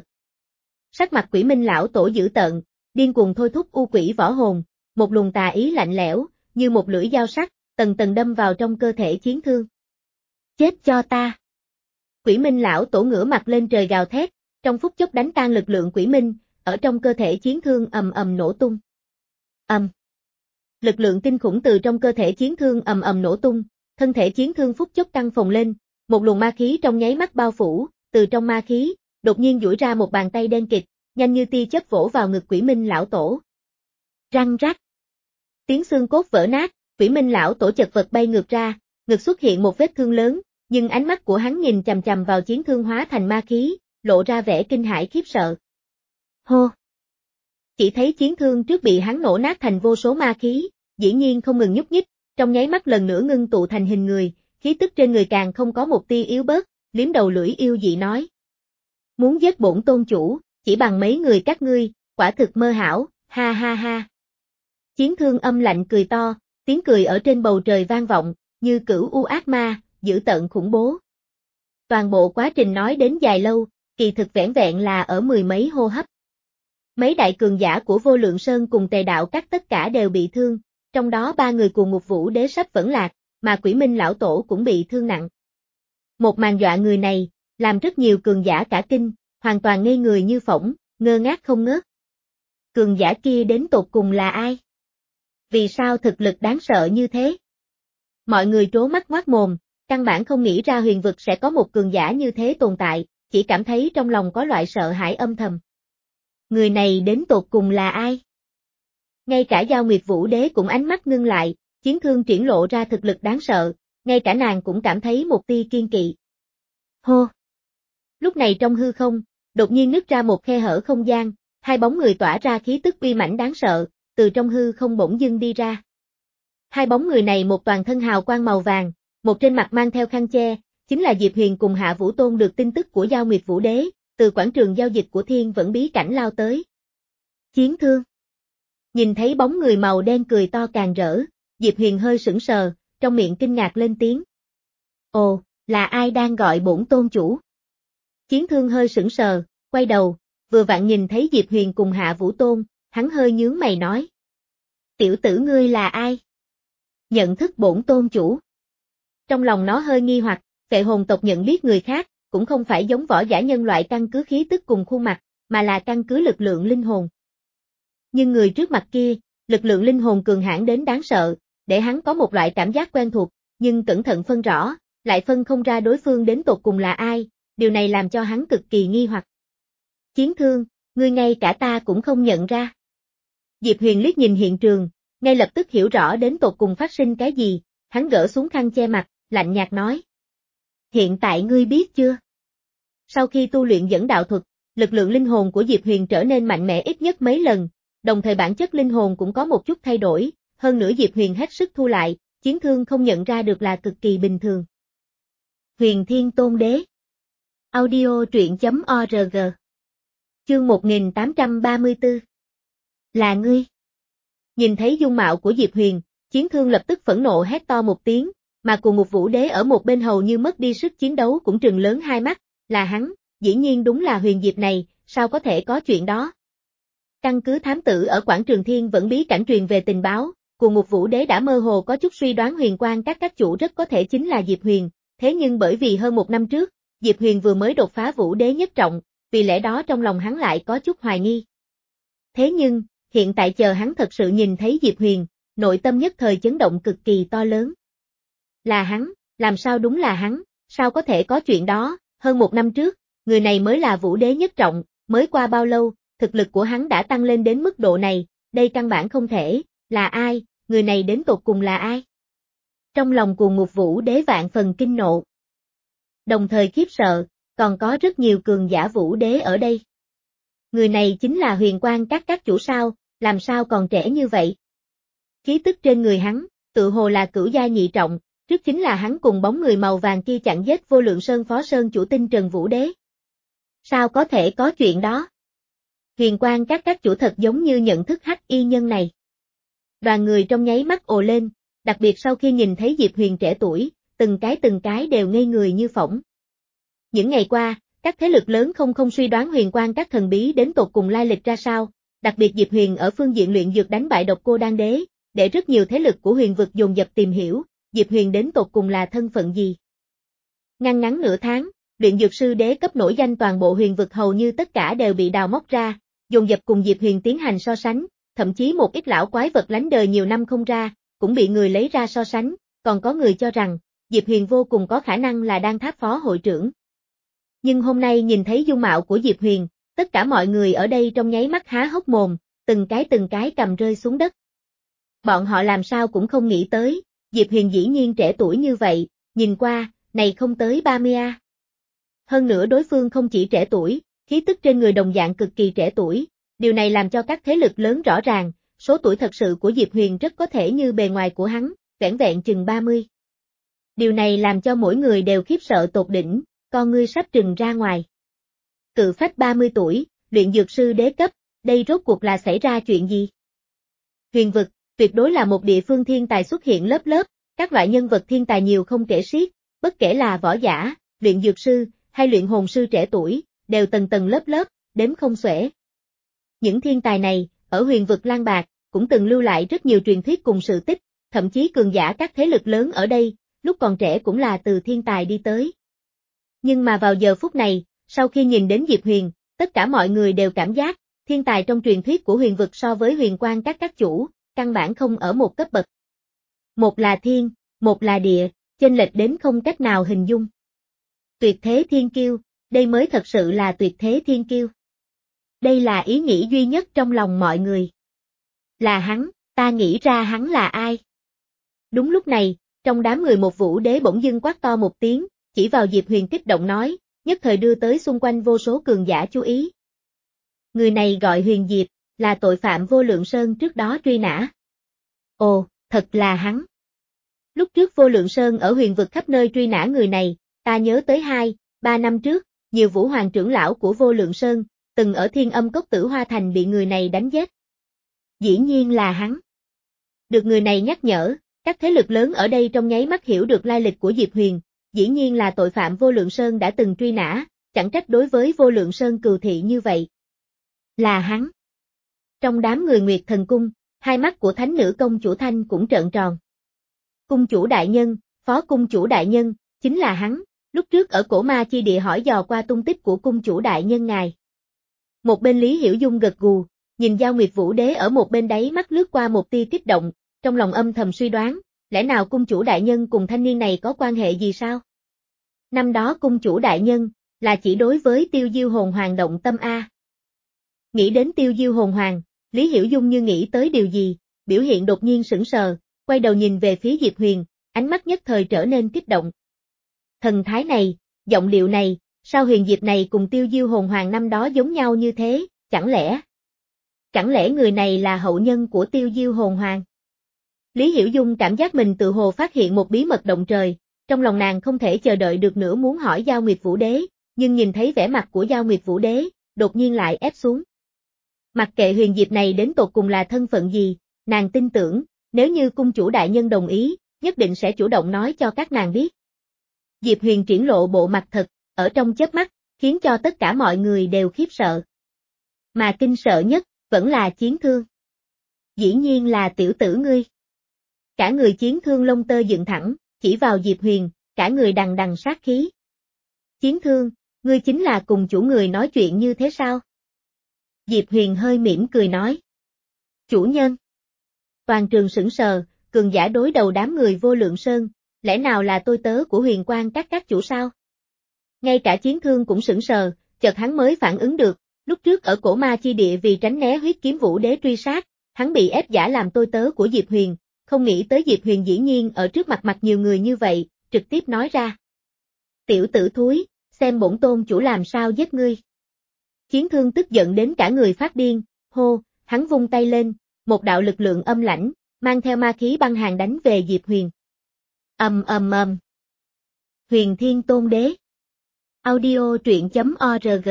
Sắc mặt Quỷ minh lão tổ dữ tợn, điên cuồng thôi thúc u quỷ võ hồn, một luồng tà ý lạnh lẽo, như một lưỡi dao sắc, tầng tầng đâm vào trong cơ thể chiến thương. Chết cho ta! Quỷ minh lão tổ ngửa mặt lên trời gào thét, trong phút chốc đánh tan lực lượng quỷ minh, ở trong cơ thể chiến thương ầm ầm nổ tung. Ầm. Lực lượng kinh khủng từ trong cơ thể chiến thương ầm ầm nổ tung, thân thể chiến thương phút chốc căng phồng lên, một luồng ma khí trong nháy mắt bao phủ, từ trong ma khí, đột nhiên duỗi ra một bàn tay đen kịt, nhanh như tia chớp vỗ vào ngực Quỷ minh lão tổ. Răng rắc. Tiếng xương cốt vỡ nát, Quỷ minh lão tổ chật vật bay ngược ra, ngực xuất hiện một vết thương lớn, nhưng ánh mắt của hắn nhìn chằm chằm vào chiến thương hóa thành ma khí, lộ ra vẻ kinh hãi khiếp sợ. Hô! Chỉ thấy chiến thương trước bị hắn nổ nát thành vô số ma khí, dĩ nhiên không ngừng nhúc nhích, trong nháy mắt lần nữa ngưng tụ thành hình người, khí tức trên người càng không có một tia yếu bớt, liếm đầu lưỡi yêu dị nói. Muốn giết bổn tôn chủ, chỉ bằng mấy người các ngươi, quả thực mơ hão, ha ha ha. Chiến thương âm lạnh cười to, tiếng cười ở trên bầu trời vang vọng, như cửu u ác ma, dữ tợn khủng bố. Toàn bộ quá trình nói đến dài lâu, kỳ thực vẻn vẹn là ở mười mấy hô hấp. Mấy đại cường giả của Vô Lượng Sơn cùng Tề Đạo Các tất cả đều bị thương, trong đó ba người cùng Ngục Vũ Đế sắp vẫn lạc, mà Quỷ minh lão tổ cũng bị thương nặng. Một màn dọa người này, làm rất nhiều cường giả cả kinh, hoàn toàn ngây người như phỗng, ngơ ngác không ngớt. Cường giả kia đến tột cùng là ai? Vì sao thực lực đáng sợ như thế? Mọi người trố mắt ngoác mồm, căn bản không nghĩ ra huyền vực sẽ có một cường giả như thế tồn tại, chỉ cảm thấy trong lòng có loại sợ hãi âm thầm. Người này đến tột cùng là ai? Ngay cả Giao Nguyệt Vũ Đế cũng ánh mắt ngưng lại, chiến thương triển lộ ra thực lực đáng sợ, ngay cả nàng cũng cảm thấy một tia kiên kỵ. Hô! Lúc này trong hư không, đột nhiên nứt ra một khe hở không gian, hai bóng người tỏa ra khí tức uy mãnh đáng sợ, từ trong hư không bỗng dưng đi ra. Hai bóng người này một toàn thân hào quang màu vàng, một trên mặt mang theo khăn che, chính là Diệp Huyền cùng Hạ Vũ Tôn được tin tức của Giao Nguyệt Vũ Đế, từ quảng trường giao dịch của Thiên Vẫn bí cảnh lao tới. Chiến thương. Nhìn thấy bóng người màu đen cười to càng rỡ, Diệp Huyền hơi sững sờ, trong miệng kinh ngạc lên tiếng. Ồ, là ai đang gọi bổn tôn chủ? Chiến thương hơi sững sờ, quay đầu, vừa vặn nhìn thấy Diệp Huyền cùng Hạ Vũ Tôn, hắn hơi nhướng mày nói. Tiểu tử ngươi là ai? Nhận thức bổn tôn chủ. Trong lòng nó hơi nghi hoặc, Phệ hồn tộc nhận biết người khác, cũng không phải giống võ giả nhân loại căn cứ khí tức cùng khuôn mặt, mà là căn cứ lực lượng linh hồn. Nhưng người trước mặt kia, lực lượng linh hồn cường hãn đến đáng sợ, để hắn có một loại cảm giác quen thuộc, nhưng cẩn thận phân rõ, lại phân không ra đối phương đến tột cùng là ai, điều này làm cho hắn cực kỳ nghi hoặc. Chiến thương, ngươi ngay cả ta cũng không nhận ra. Diệp Huyền liếc nhìn hiện trường, ngay lập tức hiểu rõ đến tột cùng phát sinh cái gì, hắn gỡ xuống khăn che mặt, lạnh nhạt nói. Hiện tại ngươi biết chưa? Sau khi tu luyện dẫn đạo thuật, lực lượng linh hồn của Diệp Huyền trở nên mạnh mẽ ít nhất mấy lần, đồng thời bản chất linh hồn cũng có một chút thay đổi, hơn nữa Diệp Huyền hết sức thu lại, chiến thương không nhận ra được là cực kỳ bình thường. Huyền Thiên Tôn Đế. Audio truyện chấm org. Chương một nghìn tám trăm ba mươi tư. Là ngươi. Nhìn thấy dung mạo của Diệp Huyền, chiến thương lập tức phẫn nộ hét to một tiếng, mà cùng Ngục Vũ Đế ở một bên hầu như mất đi sức chiến đấu cũng trừng lớn hai mắt, là hắn, dĩ nhiên đúng là Huyền Diệp này, sao có thể có chuyện đó. Căn cứ thám tử ở quảng trường Thiên Vẫn bí cảnh truyền về tình báo, cùng Ngục Vũ Đế đã mơ hồ có chút suy đoán Huyền Quang các các chủ rất có thể chính là Diệp Huyền, thế nhưng bởi vì hơn một năm trước, Diệp Huyền vừa mới đột phá Vũ Đế nhất trọng, vì lẽ đó trong lòng hắn lại có chút hoài nghi. Thế nhưng, hiện tại chờ hắn thật sự nhìn thấy Diệp Huyền, nội tâm nhất thời chấn động cực kỳ to lớn. Là hắn, làm sao đúng là hắn, sao có thể có chuyện đó, hơn một năm trước, người này mới là Vũ Đế nhất trọng, mới qua bao lâu, thực lực của hắn đã tăng lên đến mức độ này, đây căn bản không thể, là ai, người này đến tột cùng là ai? Trong lòng Cuồng Ngục Vũ Đế vạn phần kinh nộ. Đồng thời khiếp sợ, còn có rất nhiều cường giả Vũ Đế ở đây. Người này chính là Huyền Quang Các các chủ sao, làm sao còn trẻ như vậy? Khí tức trên người hắn, tự hồ là cửu gia nhị trọng, trước chính là hắn cùng bóng người màu vàng kia chặn giết Vô Lượng Sơn Phó Sơn chủ Tinh Trần Vũ Đế. Sao có thể có chuyện đó? Huyền Quang Các các chủ thật giống như nhận thức hắc y nhân này. Đoàn người trong nháy mắt ồ lên, đặc biệt sau khi nhìn thấy Diệp Huyền trẻ tuổi, từng cái từng cái đều ngây người như phỏng. Những ngày qua, các thế lực lớn không không suy đoán Huyền Quang Các thần bí đến tột cùng lai lịch ra sao, đặc biệt Diệp Huyền ở phương diện luyện dược đánh bại Độc Cô Đan Đế, để rất nhiều thế lực của huyền vực dồn dập tìm hiểu, Diệp Huyền đến tột cùng là thân phận gì. Ngăn ngắn nửa tháng, luyện dược sư đế cấp nổi danh toàn bộ huyền vực hầu như tất cả đều bị đào móc ra, dồn dập cùng Diệp Huyền tiến hành so sánh, thậm chí một ít lão quái vật lánh đời nhiều năm không ra, cũng bị người lấy ra so sánh, còn có người cho rằng, Diệp Huyền vô cùng có khả năng là Đan Tháp phó hội trưởng. Nhưng hôm nay nhìn thấy dung mạo của Diệp Huyền, tất cả mọi người ở đây trong nháy mắt há hốc mồm, từng cái từng cái cầm rơi xuống đất. Bọn họ làm sao cũng không nghĩ tới, Diệp Huyền dĩ nhiên trẻ tuổi như vậy, nhìn qua, này không tới ba mươi a. Hơn nữa đối phương không chỉ trẻ tuổi, khí tức trên người đồng dạng cực kỳ trẻ tuổi, điều này làm cho các thế lực lớn rõ ràng, số tuổi thật sự của Diệp Huyền rất có thể như bề ngoài của hắn, vẻn vẹn chừng ba mươi. Điều này làm cho mỗi người đều khiếp sợ tột đỉnh, con ngươi sắp trừng ra ngoài. Cự phách ba mươi tuổi, luyện dược sư đế cấp, đây rốt cuộc là xảy ra chuyện gì? Huyền vực, tuyệt đối là một địa phương thiên tài xuất hiện lớp lớp, các loại nhân vật thiên tài nhiều không kể xiết, bất kể là võ giả, luyện dược sư, hay luyện hồn sư trẻ tuổi, đều tầng tầng lớp lớp, đếm không xuể. Những thiên tài này, ở huyền vực Lang Bạc, cũng từng lưu lại rất nhiều truyền thuyết cùng sự tích, thậm chí cường giả các thế lực lớn ở đây, lúc còn trẻ cũng là từ thiên tài đi tới. Nhưng mà vào giờ phút này, sau khi nhìn đến Diệp Huyền, tất cả mọi người đều cảm giác, thiên tài trong truyền thuyết của huyền vực so với Huyền Quang Các các chủ, căn bản không ở một cấp bậc. Một là thiên, một là địa, chênh lệch đến không cách nào hình dung. Tuyệt thế thiên kiêu, đây mới thật sự là tuyệt thế thiên kiêu. Đây là ý nghĩ duy nhất trong lòng mọi người. Là hắn, ta nghĩ ra hắn là ai? Đúng lúc này, trong đám người một Vũ Đế bỗng dưng quát to một tiếng, chỉ vào Diệp Huyền kích động nói, nhất thời đưa tới xung quanh vô số cường giả chú ý. Người này gọi Huyền Diệp, là tội phạm Vô Lượng Sơn trước đó truy nã. Ồ, thật là hắn. Lúc trước Vô Lượng Sơn ở huyền vực khắp nơi truy nã người này, ta nhớ tới hai, ba năm trước, nhiều Vũ Hoàng trưởng lão của Vô Lượng Sơn, từng ở Thiên Âm Cốc Tử Hoa Thành bị người này đánh giết. Dĩ nhiên là hắn. Được người này nhắc nhở, các thế lực lớn ở đây trong nháy mắt hiểu được lai lịch của Diệp Huyền, dĩ nhiên là tội phạm Vô Lượng Sơn đã từng truy nã, chẳng trách đối với Vô Lượng Sơn cừu thị như vậy. Là hắn. Trong đám người Nguyệt Thần Cung, hai mắt của thánh nữ công chủ Thanh cũng trợn tròn. Cung chủ đại nhân, phó cung chủ đại nhân, chính là hắn, lúc trước ở cổ ma chi địa hỏi dò qua tung tích của cung chủ đại nhân ngài. Một bên Lý Hiểu Dung gật gù, nhìn Giao Nguyệt Vũ Đế ở một bên đáy mắt lướt qua một tia kích động, trong lòng âm thầm suy đoán, lẽ nào cung chủ đại nhân cùng thanh niên này có quan hệ gì sao? Năm đó cung chủ đại nhân, là chỉ đối với Tiêu Diêu Hồn Hoàng động tâm a. Nghĩ đến Tiêu Diêu Hồn Hoàng, Lý Hiểu Dung như nghĩ tới điều gì, biểu hiện đột nhiên sững sờ, quay đầu nhìn về phía Diệp Huyền, ánh mắt nhất thời trở nên kích động. Thần thái này, giọng điệu này, sao Huyền Diệp này cùng Tiêu Diêu Hồn Hoàng năm đó giống nhau như thế, chẳng lẽ? Chẳng lẽ người này là hậu nhân của Tiêu Diêu Hồn Hoàng? Lý Hiểu Dung cảm giác mình tự hồ phát hiện một bí mật động trời, trong lòng nàng không thể chờ đợi được nữa muốn hỏi Giao Nguyệt Vũ Đế, nhưng nhìn thấy vẻ mặt của Giao Nguyệt Vũ Đế, đột nhiên lại ép xuống. Mặc kệ Huyền Diệp này đến tột cùng là thân phận gì, nàng tin tưởng, nếu như cung chủ đại nhân đồng ý, nhất định sẽ chủ động nói cho các nàng biết. Diệp Huyền triển lộ bộ mặt thật, ở trong chớp mắt, khiến cho tất cả mọi người đều khiếp sợ. Mà kinh sợ nhất, vẫn là Chiến Thương. Dĩ nhiên là tiểu tử ngươi. Cả người Chiến Thương lông tơ dựng thẳng, chỉ vào Diệp Huyền, cả người đằng đằng sát khí. Chiến Thương, ngươi chính là cùng chủ người nói chuyện như thế sao? Diệp Huyền hơi mỉm cười nói. Chủ nhân. Toàn trường sững sờ, cường giả đối đầu đám người Vô Lượng Sơn, lẽ nào là tôi tớ của Huyền Quang Các các chủ sao? Ngay cả Chiến Thương cũng sững sờ, chợt hắn mới phản ứng được, Lúc trước ở cổ ma chi địa vì tránh né huyết kiếm vũ đế truy sát, hắn bị ép giả làm tôi tớ của Diệp Huyền, không nghĩ tới Diệp Huyền dĩ nhiên ở trước mặt mặt nhiều người như vậy, trực tiếp nói ra. Tiểu tử thúi, xem bổn tôn chủ làm sao giết ngươi. Chiến Thương tức giận đến cả người phát điên, hô, hắn vung tay lên, một đạo lực lượng âm lãnh, mang theo ma khí băng hàn đánh về Diệp Huyền. Ầm ầm ầm. Huyền Thiên Tôn Đế. Audio truyện chấm org.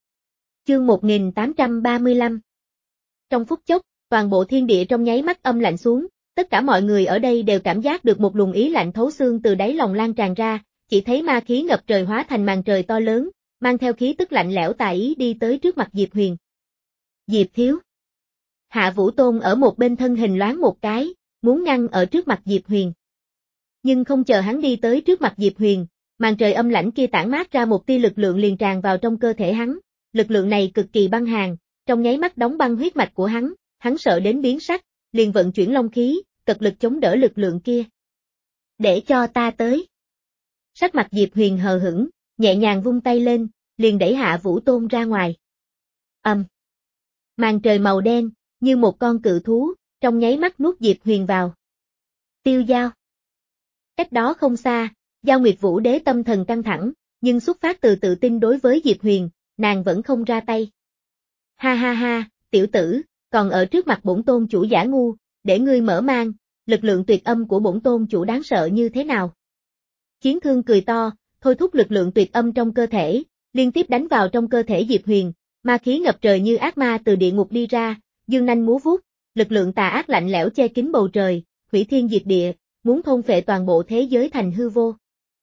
Chương một nghìn tám trăm ba mươi lăm. Trong phút chốc, toàn bộ thiên địa trong nháy mắt âm lạnh xuống, tất cả mọi người ở đây đều cảm giác được một luồng ý lạnh thấu xương từ đáy lòng lan tràn ra, chỉ thấy ma khí ngập trời hóa thành màn trời to lớn, mang theo khí tức lạnh lẽo tà ý đi tới trước mặt Diệp Huyền. Diệp thiếu. Hạ Vũ Tôn ở một bên thân hình loáng một cái, muốn ngăn ở trước mặt Diệp Huyền. Nhưng không chờ hắn đi tới trước mặt Diệp Huyền, màn trời âm lãnh kia tản mát ra một tia lực lượng liền tràn vào trong cơ thể hắn, lực lượng này cực kỳ băng hàn, trong nháy mắt đóng băng huyết mạch của hắn, hắn sợ đến biến sắc, liền vận chuyển long khí, cật lực chống đỡ lực lượng kia. Để cho ta tới. Sắc mặt Diệp Huyền hờ hững, nhẹ nhàng vung tay lên, liền đẩy Hạ Vũ Tôn ra ngoài. Ầm. Um. Màn trời màu đen, như một con cự thú, trong nháy mắt nuốt Diệp Huyền vào. Tiêu Giao. Cách đó không xa, Giao Nguyệt Vũ Đế tâm thần căng thẳng, nhưng xuất phát từ tự tin đối với Diệp Huyền, nàng vẫn không ra tay. Ha ha ha, tiểu tử, còn ở trước mặt bổn tôn chủ giả ngu, để ngươi mở mang, lực lượng tuyệt âm của bổn tôn chủ đáng sợ như thế nào. Chiến Thương cười to, thôi thúc lực lượng tuyệt âm trong cơ thể, liên tiếp đánh vào trong cơ thể Diệp Huyền, ma khí ngập trời như ác ma từ địa ngục đi ra, dương nanh múa vuốt, lực lượng tà ác lạnh lẽo che kín bầu trời, hủy thiên diệt địa, muốn thôn phệ toàn bộ thế giới thành hư vô.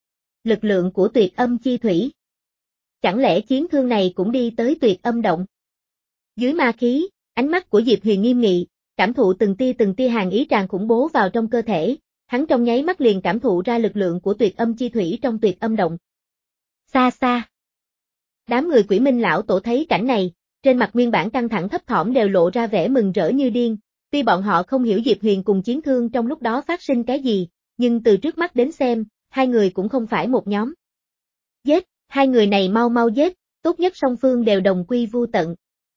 Lực lượng của tuyệt âm chi thủy. Chẳng lẽ Chiến Thương này cũng đi tới tuyệt âm động? Dưới ma khí, ánh mắt của Diệp Huyền nghiêm nghị, cảm thụ từng tia từng tia hàn ý tràn khủng bố vào trong cơ thể, hắn trong nháy mắt liền cảm thụ ra lực lượng của tuyệt âm chi thủy trong tuyệt âm động. Xa xa. Đám người Quỷ Minh lão tổ thấy cảnh này, trên mặt nguyên bản căng thẳng thấp thỏm đều lộ ra vẻ mừng rỡ như điên, tuy bọn họ không hiểu Diệp Huyền cùng Chiến Thương trong lúc đó phát sinh cái gì, nhưng từ trước mắt đến xem, hai người cũng không phải một nhóm. Giết, hai người này mau mau giết, tốt nhất song phương đều đồng quy vu tận.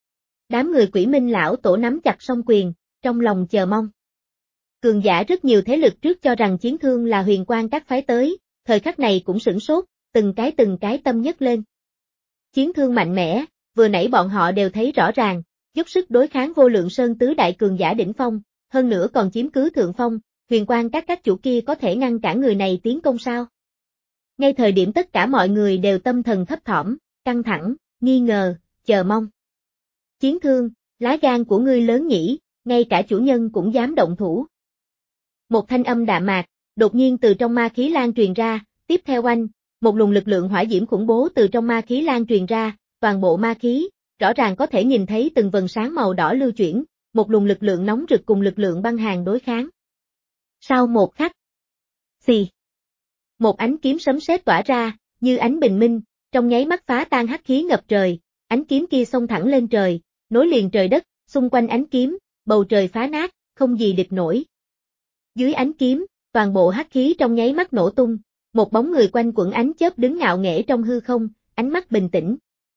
Đám người Quỷ Minh lão tổ nắm chặt song quyền, trong lòng chờ mong. Cường giả rất nhiều thế lực trước cho rằng Chiến Thương là huyền quang các phái tới, thời khắc này cũng sửng sốt, từng cái từng cái tâm nhất lên. Chiến Thương mạnh mẽ, vừa nãy bọn họ đều thấy rõ ràng, dốc sức đối kháng vô lượng sơn tứ đại cường giả đỉnh phong, hơn nữa còn chiếm cứ thượng phong, huyền quang các các chủ kia có thể ngăn cản người này tiến công sao? Ngay thời điểm tất cả mọi người đều tâm thần thấp thỏm, căng thẳng, nghi ngờ, chờ mong. Chiến Thương, lá gan của ngươi lớn nhỉ, ngay cả chủ nhân cũng dám động thủ. Một thanh âm đạm mạc, đột nhiên từ trong ma khí lan truyền ra, tiếp theo oanh, một luồng lực lượng hỏa diễm khủng bố từ trong ma khí lan truyền ra, toàn bộ ma khí, rõ ràng có thể nhìn thấy từng vần sáng màu đỏ lưu chuyển, một luồng lực lượng nóng rực cùng lực lượng băng hàn đối kháng. Sau một khắc, xì, một ánh kiếm sấm sét tỏa ra, như ánh bình minh, trong nháy mắt phá tan hắc khí ngập trời, ánh kiếm kia xông thẳng lên trời, nối liền trời đất, xung quanh ánh kiếm, bầu trời phá nát, không gì địch nổi. Dưới ánh kiếm, toàn bộ hắc khí trong nháy mắt nổ tung, một bóng người quanh quẩn ánh chớp đứng ngạo nghễ trong hư không, ánh mắt bình tĩnh.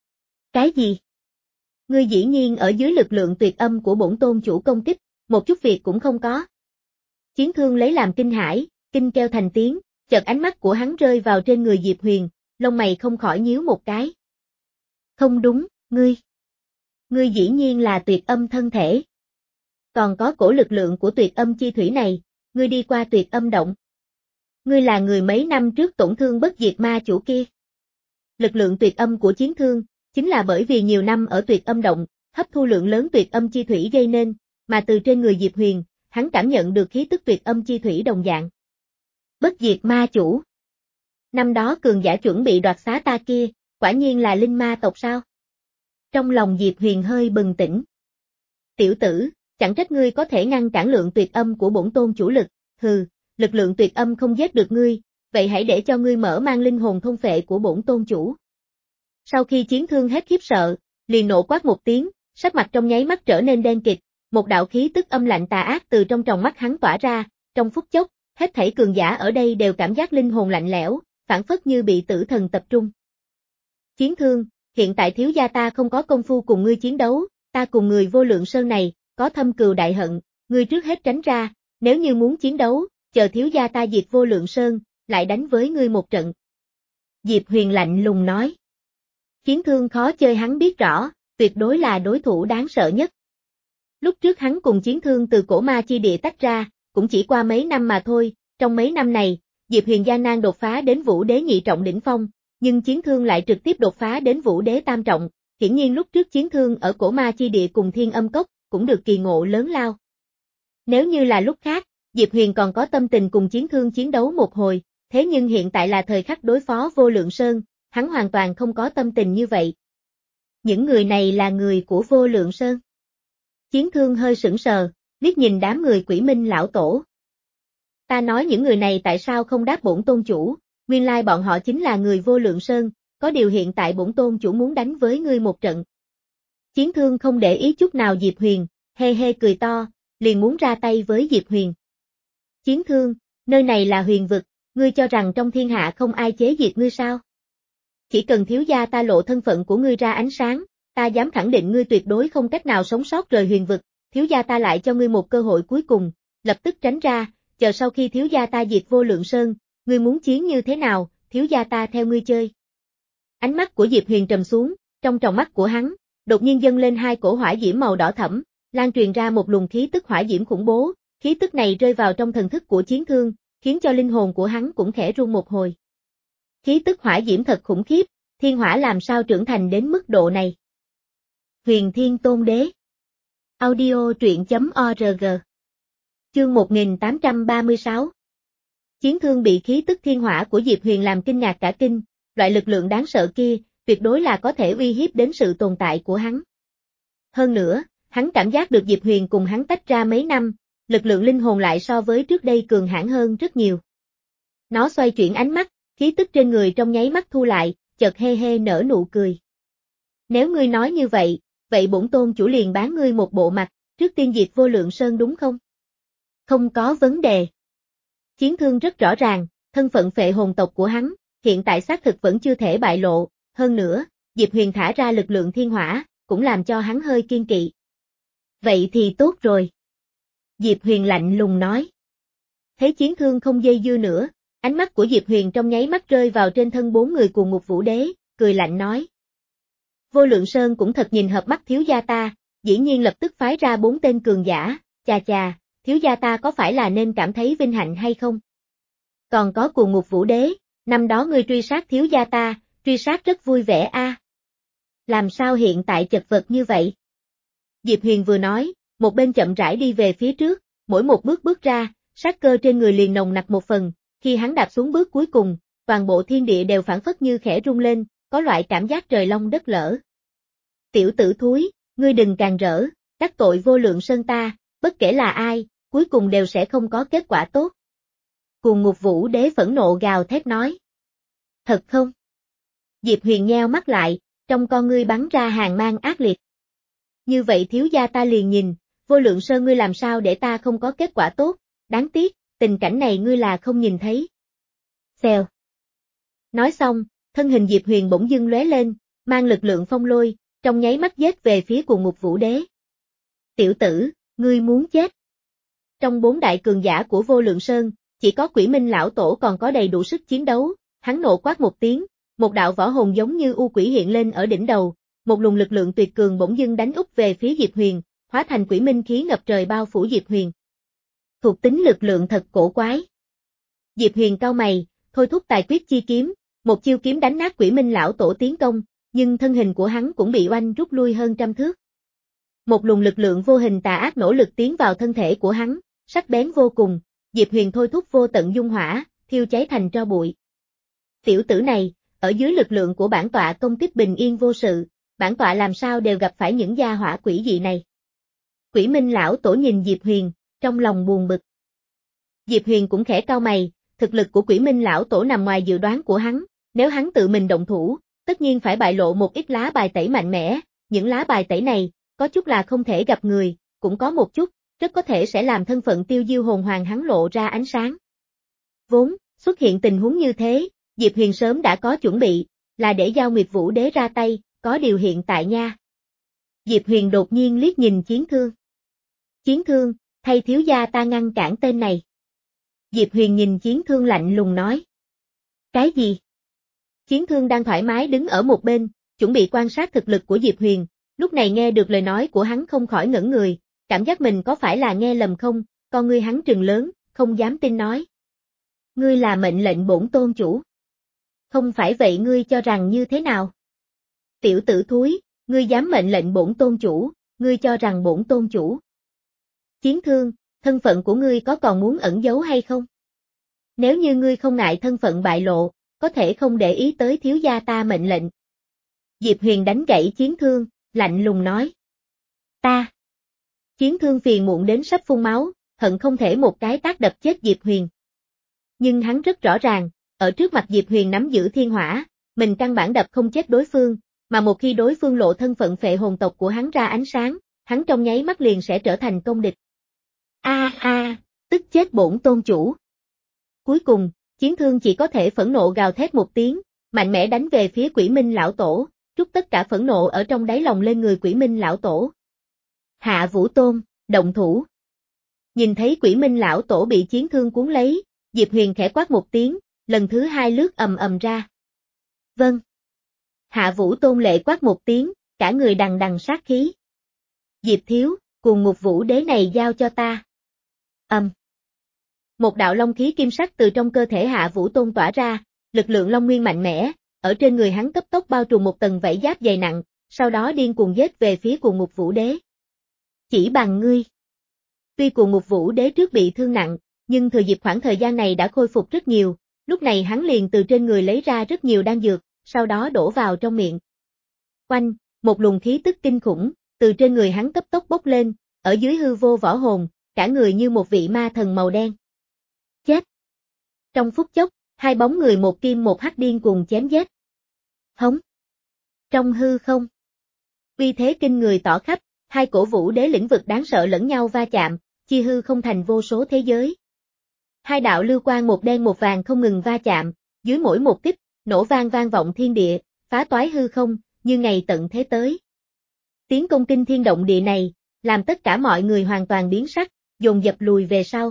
Cái gì? Ngươi dĩ nhiên ở dưới lực lượng tuyệt âm của bổn tôn chủ công kích, một chút việc cũng không có. Chiến Thương lấy làm kinh hãi, kinh kêu thành tiếng, chợt ánh mắt của hắn rơi vào trên người Diệp Huyền, lông mày không khỏi nhíu một cái. Không đúng, ngươi. Ngươi dĩ nhiên là tuyệt âm thân thể. Còn có cổ lực lượng của tuyệt âm chi thủy này, ngươi đi qua tuyệt âm động. Ngươi là người mấy năm trước tổn thương bất diệt ma chủ kia. Lực lượng tuyệt âm của Chiến Thương, chính là bởi vì nhiều năm ở tuyệt âm động, hấp thu lượng lớn tuyệt âm chi thủy gây nên, mà từ trên người Diệp Huyền, hắn cảm nhận được khí tức tuyệt âm chi thủy đồng dạng. Bất diệt ma chủ. Năm đó cường giả chuẩn bị đoạt xá ta kia, quả nhiên là linh ma tộc sao? Trong lòng Diệp Huyền hơi bừng tỉnh. Tiểu tử, chẳng trách ngươi có thể ngăn cản lượng tuyệt âm của bổn tôn chủ lực, hừ, lực lượng tuyệt âm không giết được ngươi, vậy hãy để cho ngươi mở mang linh hồn thôn phệ của bổn tôn chủ. Sau khi Chiến Thương hết khiếp sợ, liền nộ quát một tiếng, sắc mặt trong nháy mắt trở nên đen kịt, một đạo khí tức âm lạnh tà ác từ trong tròng mắt hắn tỏa ra, trong phút chốc, hết thảy cường giả ở đây đều cảm giác linh hồn lạnh lẽo, phản phất như bị tử thần tập trung. Chiến Thương, hiện tại thiếu gia ta không có công phu cùng ngươi chiến đấu, ta cùng người Vô Lượng Sơn này, có thâm cừu đại hận, ngươi trước hết tránh ra, nếu như muốn chiến đấu, chờ thiếu gia ta diệt Vô Lượng Sơn, lại đánh với ngươi một trận. Diệp Huyền lạnh lùng nói. Chiến thương khó chơi hắn biết rõ, tuyệt đối là đối thủ đáng sợ nhất. Lúc trước hắn cùng chiến thương từ cổ ma chi địa tách ra, cũng chỉ qua mấy năm mà thôi, trong mấy năm này, Diệp Huyền gian nan đột phá đến Vũ Đế nhị trọng đỉnh phong, nhưng chiến thương lại trực tiếp đột phá đến Vũ Đế tam trọng, hiển nhiên lúc trước chiến thương ở cổ ma chi địa cùng Thiên Âm Cốc, cũng được kỳ ngộ lớn lao. Nếu như là lúc khác, Diệp Huyền còn có tâm tình cùng chiến thương chiến đấu một hồi, thế nhưng hiện tại là thời khắc đối phó Vô Lượng Sơn, hắn hoàn toàn không có tâm tình như vậy. Những người này là người của Vô Lượng Sơn. Chiến thương hơi sững sờ, liếc nhìn đám người Quỷ Minh lão tổ. Ta nói những người này tại sao không đáp bổn tôn chủ, nguyên lai bọn họ chính là người Vô Lượng Sơn, có điều hiện tại bổn tôn chủ muốn đánh với ngươi một trận. Chiến thương không để ý chút nào Diệp Huyền, hê hê cười to, liền muốn ra tay với Diệp Huyền. Chiến thương, nơi này là huyền vực, ngươi cho rằng trong thiên hạ không ai chế diệt ngươi sao? Chỉ cần thiếu gia ta lộ thân phận của ngươi ra ánh sáng, ta dám khẳng định ngươi tuyệt đối không cách nào sống sót rời huyền vực, thiếu gia ta lại cho ngươi một cơ hội cuối cùng, lập tức tránh ra, chờ sau khi thiếu gia ta diệt Vô Lượng Sơn, ngươi muốn chiến như thế nào, thiếu gia ta theo ngươi chơi. Ánh mắt của Diệp Huyền trầm xuống, trong tròng mắt của hắn, đột nhiên dâng lên hai cổ hỏa diễm màu đỏ thẫm, lan truyền ra một luồng khí tức hỏa diễm khủng bố, khí tức này rơi vào trong thần thức của chiến thương, khiến cho linh hồn của hắn cũng khẽ run một hồi. Khí tức hỏa diễm thật khủng khiếp, thiên hỏa làm sao trưởng thành đến mức độ này. Huyền Thiên Tôn Đế. Audio truyện chấm org. Chương một nghìn tám trăm ba mươi sáu. Chiến thương bị khí tức thiên hỏa của Diệp Huyền làm kinh ngạc cả kinh, loại lực lượng đáng sợ kia, tuyệt đối là có thể uy hiếp đến sự tồn tại của hắn. Hơn nữa, hắn cảm giác được Diệp Huyền cùng hắn tách ra mấy năm, lực lượng linh hồn lại so với trước đây cường hãn hơn rất nhiều. Nó xoay chuyển ánh mắt, khí tức trên người trong nháy mắt thu lại, chợt hê hê nở nụ cười. Nếu ngươi nói như vậy, vậy bổn tôn chủ liền bán ngươi một bộ mặt, trước tiên diệt Vô Lượng Sơn đúng không? Không có vấn đề. Chiến thương rất rõ ràng, thân phận phệ hồn tộc của hắn, hiện tại xác thực vẫn chưa thể bại lộ, hơn nữa, Diệp Huyền thả ra lực lượng thiên hỏa, cũng làm cho hắn hơi kiên kỵ. Vậy thì tốt rồi. Diệp Huyền lạnh lùng nói. Thấy chiến thương không dây dưa nữa, ánh mắt của Diệp Huyền trong nháy mắt rơi vào trên thân bốn người cùng Ngục Vũ Đế, cười lạnh nói. Vô Lượng Sơn cũng thật nhìn hợp mắt thiếu gia ta, dĩ nhiên lập tức phái ra bốn tên cường giả, chà chà, thiếu gia ta có phải là nên cảm thấy vinh hạnh hay không? Còn có Cuồng Ngục Vũ Đế, năm đó ngươi truy sát thiếu gia ta, truy sát rất vui vẻ a. À. Làm sao hiện tại chật vật như vậy? Diệp Huyền vừa nói, một bên chậm rãi đi về phía trước, mỗi một bước bước ra, sát cơ trên người liền nồng nặc một phần, khi hắn đạp xuống bước cuối cùng, toàn bộ thiên địa đều phản phất như khẽ rung lên, có loại cảm giác trời long đất lở. Tiểu tử thúi, ngươi đừng càng rỡ, đắc tội Vô Lượng Sơn ta, bất kể là ai, cuối cùng đều sẽ không có kết quả tốt. Cuồng Ngục Vũ Đế phẫn nộ gào thét nói. Thật không? Diệp Huyền nheo mắt lại, trong con ngươi bắn ra hàn mang ác liệt. Như vậy thiếu gia ta liền nhìn, Vô Lượng Sơn ngươi làm sao để ta không có kết quả tốt, đáng tiếc, tình cảnh này ngươi là không nhìn thấy. Xèo. Nói xong, thân hình Diệp Huyền bỗng dưng lóe lên, mang lực lượng phong lôi, trong nháy mắt giết về phía Cuồng Ngục Vũ Đế. Tiểu tử, ngươi muốn chết. Trong bốn đại cường giả của Vô Lượng Sơn, chỉ có Quỷ Minh lão tổ còn có đầy đủ sức chiến đấu, hắn nộ quát một tiếng, một đạo võ hồn giống như u quỷ hiện lên ở đỉnh đầu, một luồng lực lượng tuyệt cường bỗng dưng đánh úp về phía Diệp Huyền, hóa thành quỷ minh khí ngập trời bao phủ Diệp Huyền. Thuộc tính lực lượng thật cổ quái. Diệp Huyền cau mày, thôi thúc tài quyết chi kiếm, một chiêu kiếm đánh nát Quỷ Minh lão tổ tiến công, nhưng thân hình của hắn cũng bị oanh rút lui hơn trăm thước. Một luồng lực lượng vô hình tà ác nỗ lực tiến vào thân thể của hắn, sắc bén vô cùng, Diệp Huyền thôi thúc vô tận dung hỏa, thiêu cháy thành tro bụi. Tiểu tử này, ở dưới lực lượng của bản tọa công kích bình yên vô sự, bản tọa làm sao đều gặp phải những gia hỏa quỷ dị này. Quỷ Minh lão tổ nhìn Diệp Huyền, trong lòng buồn bực. Diệp Huyền cũng khẽ cau mày, thực lực của Quỷ Minh lão tổ nằm ngoài dự đoán của hắn, nếu hắn tự mình động thủ, tất nhiên phải bại lộ một ít lá bài tẩy mạnh mẽ, những lá bài tẩy này, có chút là không thể gặp người, cũng có một chút, rất có thể sẽ làm thân phận Tiêu Diêu hồn hoàng hắn lộ ra ánh sáng. Vốn, xuất hiện tình huống như thế, Diệp Huyền sớm đã có chuẩn bị, là để giao Nguyệt Vũ Đế ra tay, có điều hiện tại nha. Diệp Huyền đột nhiên liếc nhìn Chiến Thương. Chiến Thương, thay thiếu gia ta ngăn cản tên này. Diệp Huyền nhìn Chiến Thương lạnh lùng nói. Cái gì? Chiến Thương đang thoải mái đứng ở một bên, chuẩn bị quan sát thực lực của Diệp Huyền, lúc này nghe được lời nói của hắn không khỏi ngẩn người, cảm giác mình có phải là nghe lầm không, con ngươi hắn trừng lớn, không dám tin nói. Ngươi là mệnh lệnh bổn tôn chủ. Không phải vậy ngươi cho rằng như thế nào? Tiểu tử thúi, ngươi dám mệnh lệnh bổn tôn chủ, ngươi cho rằng bổn tôn chủ. Chiến Thương, thân phận của ngươi có còn muốn ẩn giấu hay không? Nếu như ngươi không ngại thân phận bại lộ, có thể không để ý tới thiếu gia ta mệnh lệnh. Diệp Huyền đánh gãy Chiến Thương, lạnh lùng nói. Ta. Chiến Thương phiền muộn đến sắp phun máu, hận không thể một cái tát đập chết Diệp Huyền. Nhưng hắn rất rõ ràng, ở trước mặt Diệp Huyền nắm giữ thiên hỏa, mình căn bản đập không chết đối phương, mà một khi đối phương lộ thân phận phệ hồn tộc của hắn ra ánh sáng, hắn trong nháy mắt liền sẽ trở thành công địch. A a, tức chết bổn tôn chủ. Cuối cùng, Chiến Thương chỉ có thể phẫn nộ gào thét một tiếng, mạnh mẽ đánh về phía Quỷ Minh lão tổ, trút tất cả phẫn nộ ở trong đáy lòng lên người Quỷ Minh lão tổ. Hạ Vũ Tôn, động thủ. Nhìn thấy Quỷ Minh lão tổ bị Chiến Thương cuốn lấy, Diệp Huyền khẽ quát một tiếng, lần thứ hai lướt ầm ầm ra. Vâng. Hạ Vũ Tôn lệ quát một tiếng, cả người đằng đằng sát khí. Diệp thiếu, cùng ngục vũ đế này giao cho ta. Ầm. Một đạo long khí kim sắc từ trong cơ thể Hạ Vũ Tôn tỏa ra, lực lượng long nguyên mạnh mẽ, ở trên người hắn cấp tốc bao trùm một tầng vảy giáp dày nặng, sau đó điên cuồng giết về phía Cuồng Ngục Vũ Đế. Chỉ bằng ngươi. Tuy Cuồng Ngục Vũ Đế trước bị thương nặng, nhưng thừa dịp khoảng thời gian này đã khôi phục rất nhiều, lúc này hắn liền từ trên người lấy ra rất nhiều đan dược, sau đó đổ vào trong miệng. Oanh, một luồng khí tức kinh khủng, từ trên người hắn cấp tốc bốc lên, ở dưới hư vô võ hồn, cả người như một vị ma thần màu đen. Chết! Trong phút chốc, hai bóng người một kim một hắc điên cùng chém giết. Hống! Trong hư không, uy thế kinh người tỏ khắp, hai cổ vũ đế lĩnh vực đáng sợ lẫn nhau va chạm, chia hư không thành vô số thế giới. Hai đạo lưu quang một đen một vàng không ngừng va chạm, dưới mỗi một kích, nổ vang vang vọng thiên địa, phá toái hư không, như ngày tận thế tới. Tiếng công kinh thiên động địa này, làm tất cả mọi người hoàn toàn biến sắc, dồn dập lùi về sau.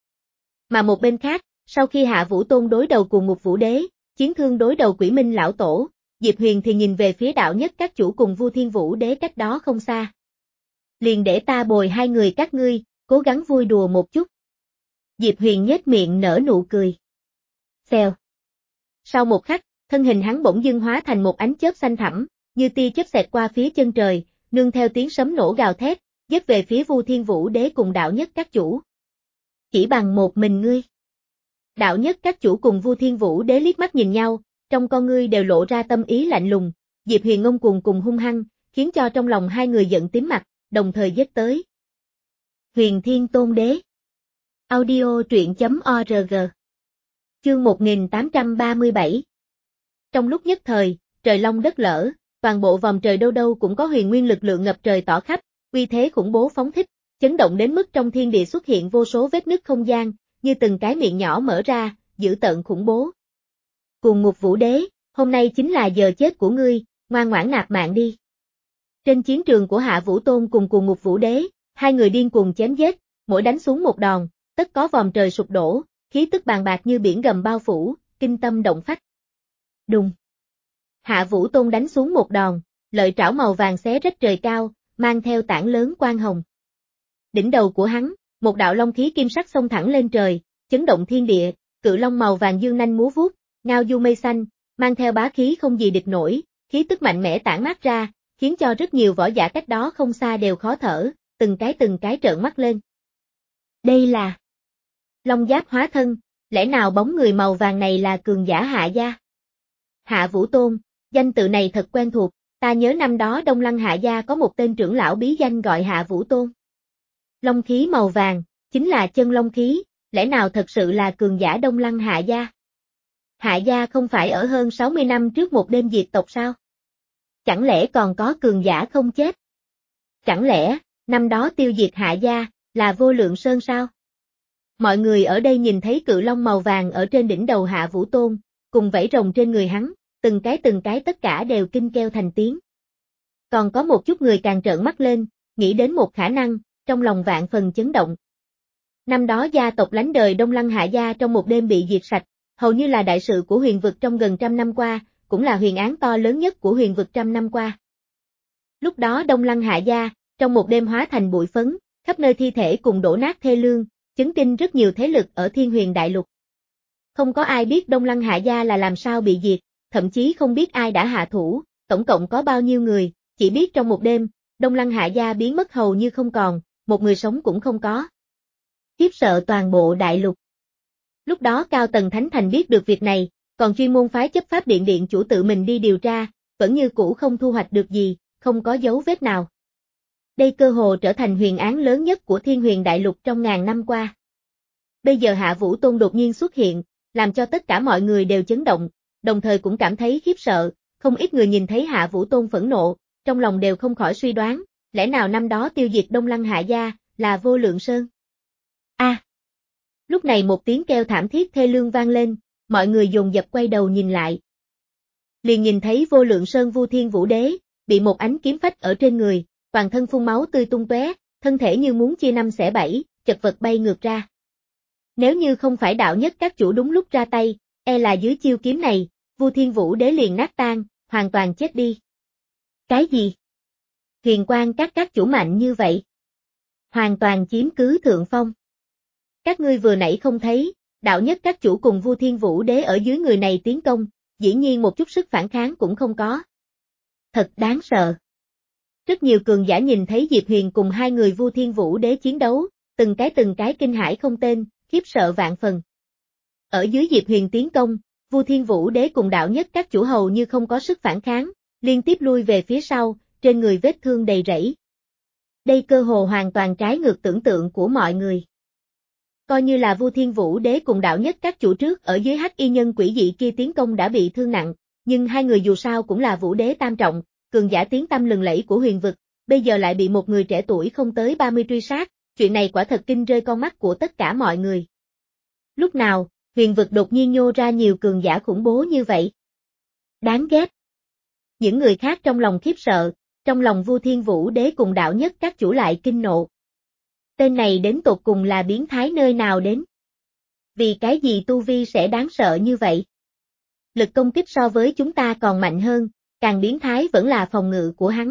Mà một bên khác, sau khi Hạ Vũ Tôn đối đầu cùng Ngục Vũ Đế, Chiến Thương đối đầu Quỷ Minh lão tổ, Diệp Huyền thì nhìn về phía đạo nhất các chủ cùng Vu Thiên Vũ Đế cách đó không xa. Liền để ta bồi hai người các ngươi, cố gắng vui đùa một chút. Diệp Huyền nhếch miệng nở nụ cười. Xèo. Sau một khắc, thân hình hắn bỗng dưng hóa thành một ánh chớp xanh thẳm, như tia chớp xẹt qua phía chân trời, nương theo tiếng sấm nổ gào thét, giết về phía Vu Thiên Vũ Đế cùng đạo nhất các chủ. Chỉ bằng một mình ngươi. Đạo nhất các chủ cùng Vu Thiên Vũ Đế liếc mắt nhìn nhau, trong con ngươi đều lộ ra tâm ý lạnh lùng, Diệp Huyền ngông cuồng cùng hung hăng, khiến cho trong lòng hai người giận tím mặt, đồng thời giết tới. Huyền Thiên Tôn Đế. Audio truyện chấm org. Chương một nghìn tám trăm ba mươi bảy. Trong lúc nhất thời, trời long đất lở, toàn bộ vòng trời đâu đâu cũng có huyền nguyên lực lượng ngập trời tỏ khắp, uy thế khủng bố phóng thích, chấn động đến mức trong thiên địa xuất hiện vô số vết nứt không gian, như từng cái miệng nhỏ mở ra, dữ tợn khủng bố. Cuồng Ngục Vũ Đế, hôm nay chính là giờ chết của ngươi, ngoan ngoãn nạp mạng đi. Trên chiến trường của Hạ Vũ Tôn cùng Cuồng Ngục Vũ Đế, hai người điên cuồng chém giết, mỗi đánh xuống một đòn, tất có vòm trời sụp đổ, khí tức bàn bạc như biển gầm bao phủ, kinh tâm động phách. Đùng. Hạ Vũ Tôn đánh xuống một đòn, lợi trảo màu vàng xé rách trời cao, mang theo tảng lớn quang hồng. Đỉnh đầu của hắn, một đạo long khí kim sắc xông thẳng lên trời, chấn động thiên địa, cự long màu vàng dương nanh múa vuốt, ngao du mây xanh, mang theo bá khí không gì địch nổi, khí tức mạnh mẽ tản mát ra, khiến cho rất nhiều võ giả cách đó không xa đều khó thở, từng cái từng cái trợn mắt lên. Đây là long giáp hóa thân, lẽ nào bóng người màu vàng này là cường giả Hạ gia? Hạ Vũ Tôn, danh tự này thật quen thuộc, ta nhớ năm đó Đông Lăng Hạ gia có một tên trưởng lão bí danh gọi Hạ Vũ Tôn. Long khí màu vàng, chính là chân long khí, lẽ nào thật sự là cường giả Đông Lăng Hạ gia? Hạ gia không phải ở hơn sáu mươi năm trước một đêm diệt tộc sao? Chẳng lẽ còn có cường giả không chết? Chẳng lẽ, năm đó tiêu diệt Hạ gia, là Vô Lượng Sơn sao? Mọi người ở đây nhìn thấy cự long màu vàng ở trên đỉnh đầu Hạ Vũ Tôn, cùng vảy rồng trên người hắn, từng cái từng cái tất cả đều kinh kêu thành tiếng. Còn có một chút người càng trợn mắt lên, nghĩ đến một khả năng, trong lòng vạn phần chấn động. Năm đó gia tộc lánh đời Đông Lăng Hạ gia trong một đêm bị diệt sạch, hầu như là đại sự của huyền vực trong gần trăm năm qua, cũng là huyền án to lớn nhất của huyền vực trăm năm qua. Lúc đó Đông Lăng Hạ gia, trong một đêm hóa thành bụi phấn, khắp nơi thi thể cùng đổ nát thê lương, chấn kinh rất nhiều thế lực ở Thiên Huyền Đại Lục. Không có ai biết Đông Lăng Hạ gia là làm sao bị diệt, thậm chí không biết ai đã hạ thủ, tổng cộng có bao nhiêu người, chỉ biết trong một đêm, Đông Lăng Hạ gia biến mất hầu như không còn, một người sống cũng không có. Khiếp sợ toàn bộ đại lục. Lúc đó cao tầng Thánh Thành biết được việc này, còn chuyên môn phái chấp pháp điện điện chủ tự mình đi điều tra, vẫn như cũ không thu hoạch được gì, không có dấu vết nào. Đây cơ hồ trở thành huyền án lớn nhất của Thiên Huyền Đại Lục trong ngàn năm qua. Bây giờ Hạ Vũ Tôn đột nhiên xuất hiện, làm cho tất cả mọi người đều chấn động, đồng thời cũng cảm thấy khiếp sợ, không ít người nhìn thấy Hạ Vũ Tôn phẫn nộ, trong lòng đều không khỏi suy đoán, lẽ nào năm đó tiêu diệt Đông Lăng Hạ gia, là Vô Lượng Sơn? A! À, lúc này một tiếng kêu thảm thiết thê lương vang lên, mọi người dồn dập quay đầu nhìn lại. Liền nhìn thấy Vô Lượng Sơn Vu Thiên Vũ Đế, bị một ánh kiếm phách ở trên người, toàn thân phun máu tươi tung tóe, thân thể như muốn chia năm xẻ bảy, chật vật bay ngược ra. Nếu như không phải đạo nhất các chủ đúng lúc ra tay, e là dưới chiêu kiếm này, Vu Thiên Vũ Đế liền nát tan, hoàn toàn chết đi. Cái gì? Huyền Quang các các chủ mạnh như vậy? Hoàn toàn chiếm cứ thượng phong. Các ngươi vừa nãy không thấy, đạo nhất các chủ cùng Vu Thiên Vũ Đế ở dưới người này tiến công, dĩ nhiên một chút sức phản kháng cũng không có. Thật đáng sợ. Rất nhiều cường giả nhìn thấy Diệp Huyền cùng hai người Vu Thiên Vũ Đế chiến đấu, từng cái từng cái kinh hãi không tên, khiếp sợ vạn phần. Ở dưới Diệp Huyền tiến công, Vu Thiên Vũ Đế cùng đạo nhất các chủ hầu như không có sức phản kháng, liên tiếp lui về phía sau, trên người vết thương đầy rẫy. Đây cơ hồ hoàn toàn trái ngược tưởng tượng của mọi người. Coi như là Vu Thiên Vũ Đế cùng đạo nhất các chủ trước ở dưới hắc y nhân quỷ dị kia tiến công đã bị thương nặng, nhưng hai người dù sao cũng là Vũ Đế tam trọng, cường giả tiếng tăm lừng lẫy của huyền vực, bây giờ lại bị một người trẻ tuổi không tới ba mươi truy sát, chuyện này quả thật kinh rơi con mắt của tất cả mọi người. Lúc nào, huyền vực đột nhiên nhô ra nhiều cường giả khủng bố như vậy? Đáng ghét. Những người khác trong lòng khiếp sợ, trong lòng Vu Thiên Vũ Đế cùng đạo nhất các chủ lại kinh nộ. Tên này đến tột cùng là biến thái nơi nào đến? Vì cái gì tu vi sẽ đáng sợ như vậy? Lực công kích so với chúng ta còn mạnh hơn, càng biến thái vẫn là phòng ngự của hắn.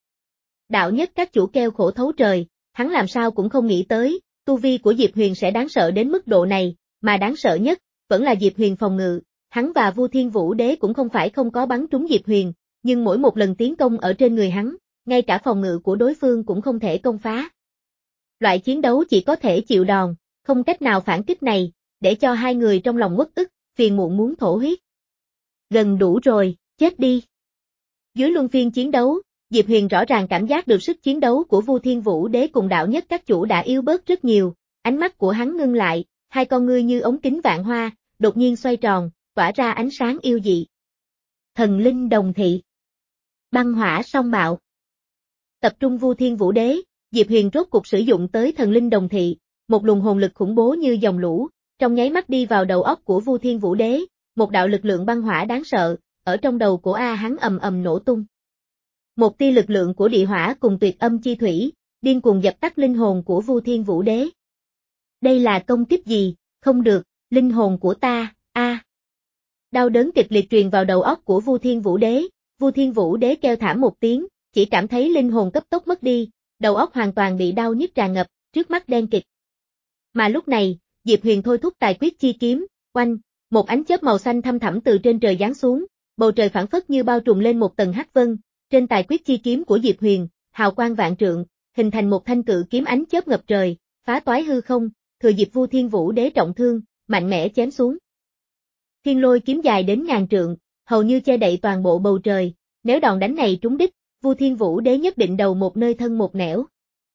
Đạo nhất các chủ kêu khổ thấu trời, hắn làm sao cũng không nghĩ tới, tu vi của Diệp Huyền sẽ đáng sợ đến mức độ này, mà đáng sợ nhất, vẫn là Diệp Huyền phòng ngự, hắn và Vu Thiên Vũ Đế cũng không phải không có bắn trúng Diệp Huyền, nhưng mỗi một lần tiến công ở trên người hắn, ngay cả phòng ngự của đối phương cũng không thể công phá. Loại chiến đấu chỉ có thể chịu đòn, không cách nào phản kích này, để cho hai người trong lòng uất ức, phiền muộn muốn thổ huyết. Gần đủ rồi, chết đi. Dưới luân phiên chiến đấu, Diệp Huyền rõ ràng cảm giác được sức chiến đấu của Vu Thiên Vũ Đế cùng đạo nhất các chủ đã yếu bớt rất nhiều, ánh mắt của hắn ngưng lại, hai con ngươi như ống kính vạn hoa, đột nhiên xoay tròn, tỏa ra ánh sáng yêu dị. Thần linh đồng thị. Băng hỏa song bạo. Tập trung Vu Thiên Vũ Đế, Diệp Huyền rốt cục sử dụng tới thần linh đồng thị, một luồng hồn lực khủng bố như dòng lũ, trong nháy mắt đi vào đầu óc của Vu Thiên Vũ Đế, một đạo lực lượng băng hỏa đáng sợ, ở trong đầu của A hắn ầm ầm nổ tung. Một tia lực lượng của địa hỏa cùng tuyệt âm chi thủy, điên cuồng dập tắt linh hồn của Vu Thiên Vũ Đế. Đây là công kích gì? Không được, linh hồn của ta, a. À. Đau đớn kịch liệt truyền vào đầu óc của Vu Thiên Vũ Đế, Vu Thiên Vũ Đế kêu thảm một tiếng, chỉ cảm thấy linh hồn cấp tốc mất đi, đầu óc hoàn toàn bị đau nhức tràn ngập, trước mắt đen kịt. Mà lúc này, Diệp Huyền thôi thúc tài quyết chi kiếm, oanh, một ánh chớp màu xanh thăm thẳm từ trên trời giáng xuống, bầu trời phảng phất như bao trùm lên một tầng hắc vân, trên tài quyết chi kiếm của Diệp Huyền, hào quang vạn trượng, hình thành một thanh cự kiếm ánh chớp ngập trời, phá toái hư không, thừa dịp Vu Thiên Vũ Đế trọng thương, mạnh mẽ chém xuống. Thiên lôi kiếm dài đến ngàn trượng, hầu như che đậy toàn bộ bầu trời, nếu đòn đánh này trúng đích, Vu Thiên Vũ Đế nhất định đầu một nơi thân một nẻo.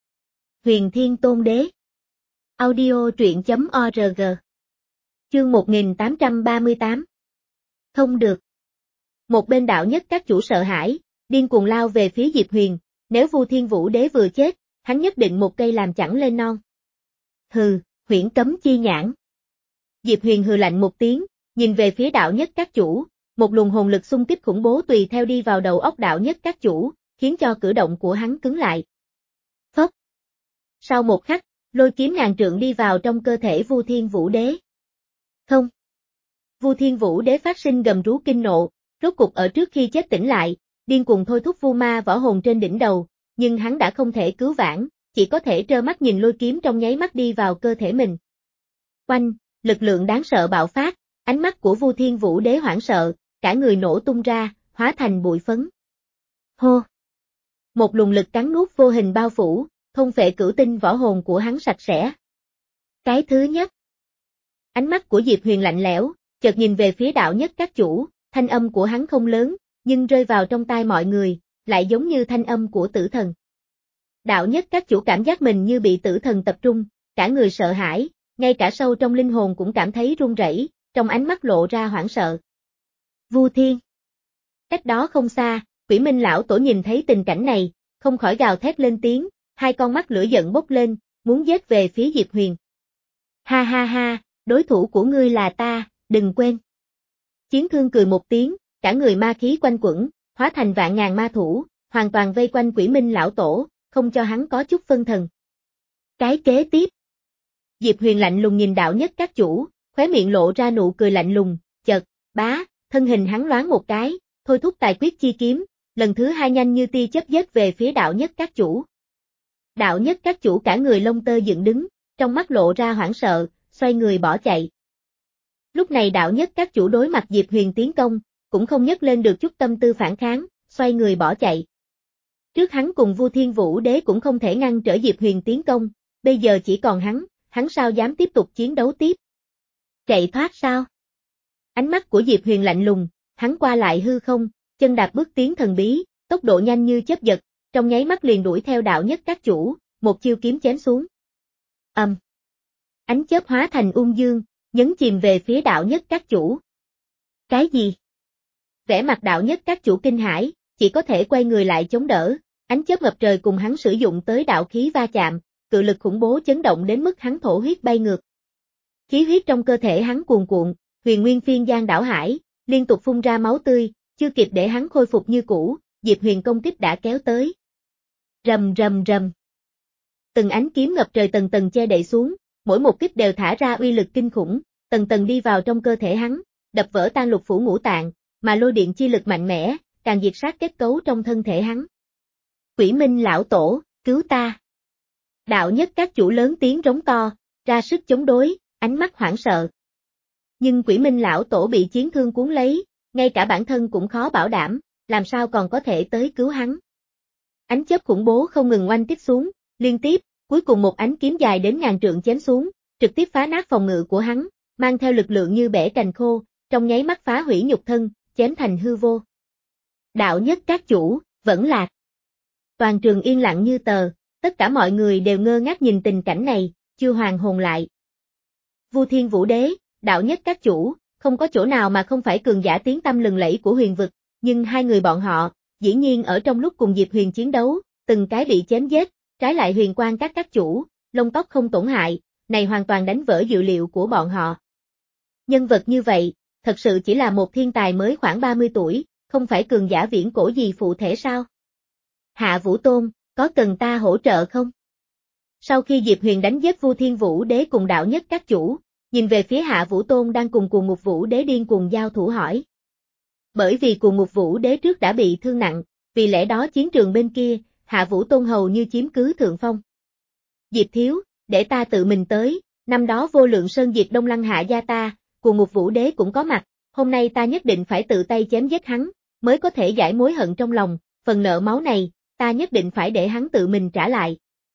Huyền Thiên Tôn Đế. Audio truyện chấm org. Chương một nghìn tám trăm ba mươi tám. Không được. Một bên đạo nhất các chủ sợ hãi, điên cuồng lao về phía Diệp Huyền, nếu Vu Thiên Vũ Đế vừa chết, hắn nhất định một cây làm chẳng lên non. Hừ, huyễn cấm chi nhãn. Diệp Huyền hừ lạnh một tiếng, nhìn về phía đạo nhất các chủ, một luồng hồn lực xung kích khủng bố tùy theo đi vào đầu óc đạo nhất các chủ, khiến cho cử động của hắn cứng lại. Phốc. Sau một khắc, lôi kiếm ngàn trượng đi vào trong cơ thể Vu Thiên Vũ Đế. Không. Vu Thiên Vũ Đế phát sinh gầm rú kinh nộ, rốt cục ở trước khi chết tỉnh lại, điên cuồng thôi thúc vu ma võ hồn trên đỉnh đầu, nhưng hắn đã không thể cứu vãn, chỉ có thể trơ mắt nhìn lôi kiếm trong nháy mắt đi vào cơ thể mình. Oanh, lực lượng đáng sợ bạo phát, ánh mắt của Vu Thiên Vũ Đế hoảng sợ, cả người nổ tung ra, hóa thành bụi phấn. Hô! Một luồng lực cắn nuốt vô hình bao phủ, thôn phệ cửu tinh võ hồn của hắn sạch sẽ. Cái thứ nhất. Ánh mắt của Diệp Huyền lạnh lẽo, chợt nhìn về phía đạo nhất các chủ, thanh âm của hắn không lớn, nhưng rơi vào trong tai mọi người, lại giống như thanh âm của tử thần. Đạo nhất các chủ cảm giác mình như bị tử thần tập trung, cả người sợ hãi, ngay cả sâu trong linh hồn cũng cảm thấy run rẩy, trong ánh mắt lộ ra hoảng sợ. Vu Thiên. Cách đó không xa, Quỷ Minh lão tổ nhìn thấy tình cảnh này, không khỏi gào thét lên tiếng, hai con mắt lửa giận bốc lên, muốn giết về phía Diệp Huyền. Ha ha ha, đối thủ của ngươi là ta, đừng quên. Chiến Thương cười một tiếng, cả người ma khí quanh quẩn, hóa thành vạn ngàn ma thủ, hoàn toàn vây quanh Quỷ Minh lão tổ, không cho hắn có chút phân thần. Cái kế tiếp. Diệp Huyền lạnh lùng nhìn đạo nhất các chủ, khóe miệng lộ ra nụ cười lạnh lùng, chợt, bá, thân hình hắn loáng một cái, thôi thúc tài quyết chi kiếm, lần thứ hai nhanh như tia chớp giết về phía đạo nhất các chủ. Đạo nhất các chủ cả người lông tơ dựng đứng, trong mắt lộ ra hoảng sợ, xoay người bỏ chạy. Lúc này đạo nhất các chủ đối mặt Diệp Huyền tiến công, cũng không nhấc lên được chút tâm tư phản kháng, xoay người bỏ chạy. Trước hắn cùng Vu Thiên Vũ Đế cũng không thể ngăn trở Diệp Huyền tiến công, bây giờ chỉ còn hắn, hắn sao dám tiếp tục chiến đấu tiếp? Chạy thoát sao? Ánh mắt của Diệp Huyền lạnh lùng, hắn qua lại hư không, chân đạp bước tiến thần bí, tốc độ nhanh như chớp giật, trong nháy mắt liền đuổi theo đạo nhất các chủ, một chiêu kiếm chém xuống. Ầm. Um. Ánh chớp hóa thành ung dương, nhấn chìm về phía đạo nhất các chủ. Cái gì? Vẻ mặt đạo nhất các chủ kinh hãi, chỉ có thể quay người lại chống đỡ, ánh chớp ngập trời cùng hắn sử dụng tới đạo khí va chạm, cự lực khủng bố chấn động đến mức hắn thổ huyết bay ngược. Khí huyết trong cơ thể hắn cuồn cuộn, huyền nguyên phiên giang đảo hải, liên tục phun ra máu tươi, chưa kịp để hắn khôi phục như cũ, Diệp Huyền công kích đã kéo tới. Rầm rầm rầm. Từng ánh kiếm ngập trời tầng tầng che đậy xuống, mỗi một kích đều thả ra uy lực kinh khủng, tầng tầng đi vào trong cơ thể hắn, đập vỡ tan lục phủ ngũ tạng, mà lôi điện chi lực mạnh mẽ, càng diệt sát kết cấu trong thân thể hắn. Quỷ Minh lão tổ, cứu ta. Đạo nhất các chủ lớn tiếng rống to, ra sức chống đối, ánh mắt hoảng sợ. Nhưng Quỷ Minh lão tổ bị chiến thương cuốn lấy, ngay cả bản thân cũng khó bảo đảm, làm sao còn có thể tới cứu hắn. Ánh chớp khủng bố không ngừng oanh kích xuống, liên tiếp, cuối cùng một ánh kiếm dài đến ngàn trượng chém xuống, trực tiếp phá nát phòng ngự của hắn, mang theo lực lượng như bẻ cành khô, trong nháy mắt phá hủy nhục thân, chém thành hư vô. Đạo nhất các chủ, vẫn lạc. Toàn trường yên lặng như tờ, tất cả mọi người đều ngơ ngác nhìn tình cảnh này, chưa hoàn hồn lại. Vu Thiên Vũ Đế, đạo nhất các chủ, không có chỗ nào mà không phải cường giả tiếng tăm lừng lẫy của huyền vực, nhưng hai người bọn họ, dĩ nhiên ở trong lúc cùng Diệp Huyền chiến đấu, từng cái bị chém giết, trái lại huyền quang các các chủ, lông tóc không tổn hại, này hoàn toàn đánh vỡ dự liệu của bọn họ. Nhân vật như vậy, thật sự chỉ là một thiên tài mới khoảng ba mươi tuổi, không phải cường giả viễn cổ gì phụ thể sao? Hạ Vũ Tôn, có cần ta hỗ trợ không? Sau khi Diệp Huyền đánh giết Vu Thiên Vũ Đế cùng đạo nhất các chủ, nhìn về phía Hạ Vũ Tôn đang cùng Cuồng Ngục Vũ Đế điên cuồng giao thủ hỏi. Bởi vì Cuồng Ngục Vũ Đế trước đã bị thương nặng, vì lẽ đó chiến trường bên kia, Hạ Vũ Tôn hầu như chiếm cứ thượng phong. Diệp thiếu, để ta tự mình tới, năm đó Vô Lượng Sơn diệt Đông Lăng hạ gia ta, Cuồng Ngục Vũ Đế cũng có mặt, hôm nay ta nhất định phải tự tay chém giết hắn, mới có thể giải mối hận trong lòng, phần nợ máu này, ta nhất định phải để hắn tự mình trả lại.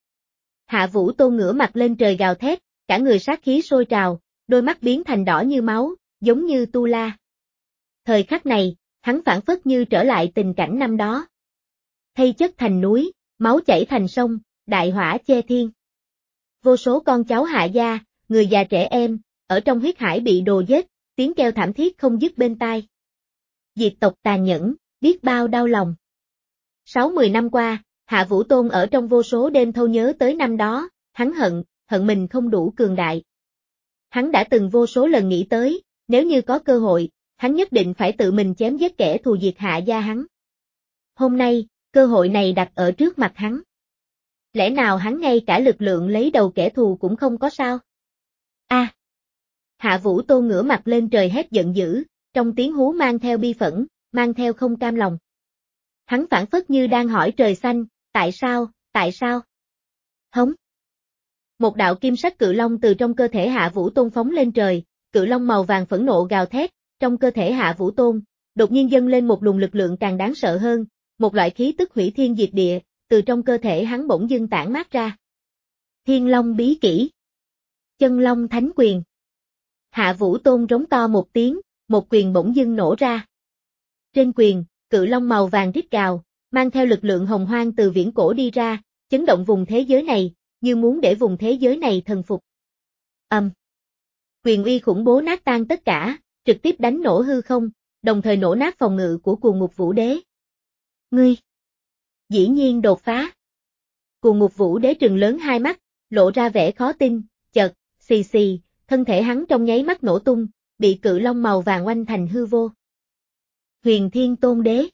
Hạ Vũ Tôn ngửa mặt lên trời gào thét, cả người sát khí sôi trào, đôi mắt biến thành đỏ như máu, giống như tu la. Thời khắc này, hắn phản phất như trở lại tình cảnh năm đó. Thây chất thành núi, máu chảy thành sông, đại hỏa che thiên. Vô số con cháu Hạ gia, người già trẻ em, ở trong huyết hải bị đồ giết, tiếng kêu thảm thiết không dứt bên tai. Diệt tộc tàn nhẫn, biết bao đau lòng. Sáu mươi năm qua, Hạ Vũ Tôn ở trong vô số đêm thâu nhớ tới năm đó, hắn hận, hận mình không đủ cường đại. Hắn đã từng vô số lần nghĩ tới, nếu như có cơ hội, hắn nhất định phải tự mình chém giết kẻ thù diệt Hạ gia hắn. Hôm nay, cơ hội này đặt ở trước mặt hắn. Lẽ nào hắn ngay cả lực lượng lấy đầu kẻ thù cũng không có sao? A! À, Hạ Vũ Tôn ngửa mặt lên trời hét giận dữ, trong tiếng hú mang theo bi phẫn, mang theo không cam lòng. Hắn phảng phất như đang hỏi trời xanh, tại sao, tại sao? Hống! Một đạo kim sắc cự long từ trong cơ thể Hạ Vũ Tôn phóng lên trời, cự long màu vàng phẫn nộ gào thét, trong cơ thể Hạ Vũ Tôn, đột nhiên dâng lên một luồng lực lượng càng đáng sợ hơn, một loại khí tức hủy thiên diệt địa, từ trong cơ thể hắn bỗng dưng tản mát ra. Thiên Long bí kỹ. Chân Long Thánh Quyền. Hạ Vũ Tôn rống to một tiếng, một quyền bỗng dưng nổ ra. Trên quyền, cự long màu vàng rít gào, mang theo lực lượng hồng hoang từ viễn cổ đi ra, chấn động vùng thế giới này, như muốn để vùng thế giới này thần phục. Ầm. Um. Quyền uy khủng bố nát tan tất cả, trực tiếp đánh nổ hư không, đồng thời nổ nát phòng ngự của Cuồng Ngục Vũ Đế. Ngươi! Dĩ nhiên đột phá. Cuồng Ngục Vũ Đế trừng lớn hai mắt, lộ ra vẻ khó tin, chợt, xì xì, thân thể hắn trong nháy mắt nổ tung, bị cự long màu vàng oanh thành hư vô. Huyền Thiên Tôn Đế.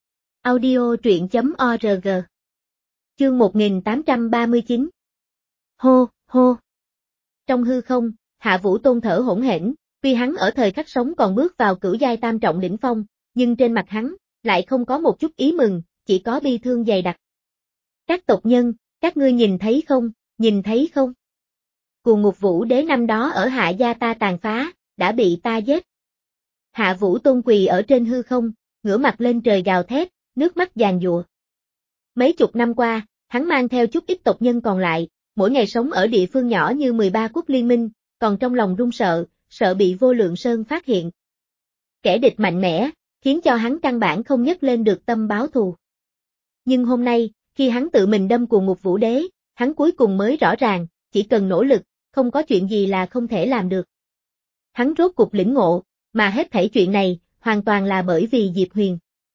Audio truyện chấm org. Chương một nghìn tám trăm ba mươi chín. Hô, hô. Trong hư không, Hạ Vũ Tôn thở hỗn hển, tuy hắn ở thời khắc sống còn bước vào cửu giai tam trọng đỉnh phong, nhưng trên mặt hắn lại không có một chút ý mừng, chỉ có bi thương dày đặc. Các tộc nhân, các ngươi nhìn thấy không, nhìn thấy không? Cuồng Ngục Vũ Đế năm đó ở Hạ gia ta tàn phá, đã bị ta giết. Hạ Vũ Tôn quỳ ở trên hư không, ngửa mặt lên trời gào thét, nước mắt giàn giụa. Mấy chục năm qua, hắn mang theo chút ít tộc nhân còn lại, mỗi ngày sống ở địa phương nhỏ như mười ba quốc liên minh, còn trong lòng run sợ, sợ bị Vô Lượng Sơn phát hiện. Kẻ địch mạnh mẽ, khiến cho hắn căn bản không nhấc lên được tâm báo thù. Nhưng hôm nay, khi hắn tự mình đâm Cuồng Ngục Vũ Đế, hắn cuối cùng mới rõ ràng, chỉ cần nỗ lực, không có chuyện gì là không thể làm được. Hắn rốt cục lĩnh ngộ, mà hết thảy chuyện này, hoàn toàn là bởi vì Diệp Huyền.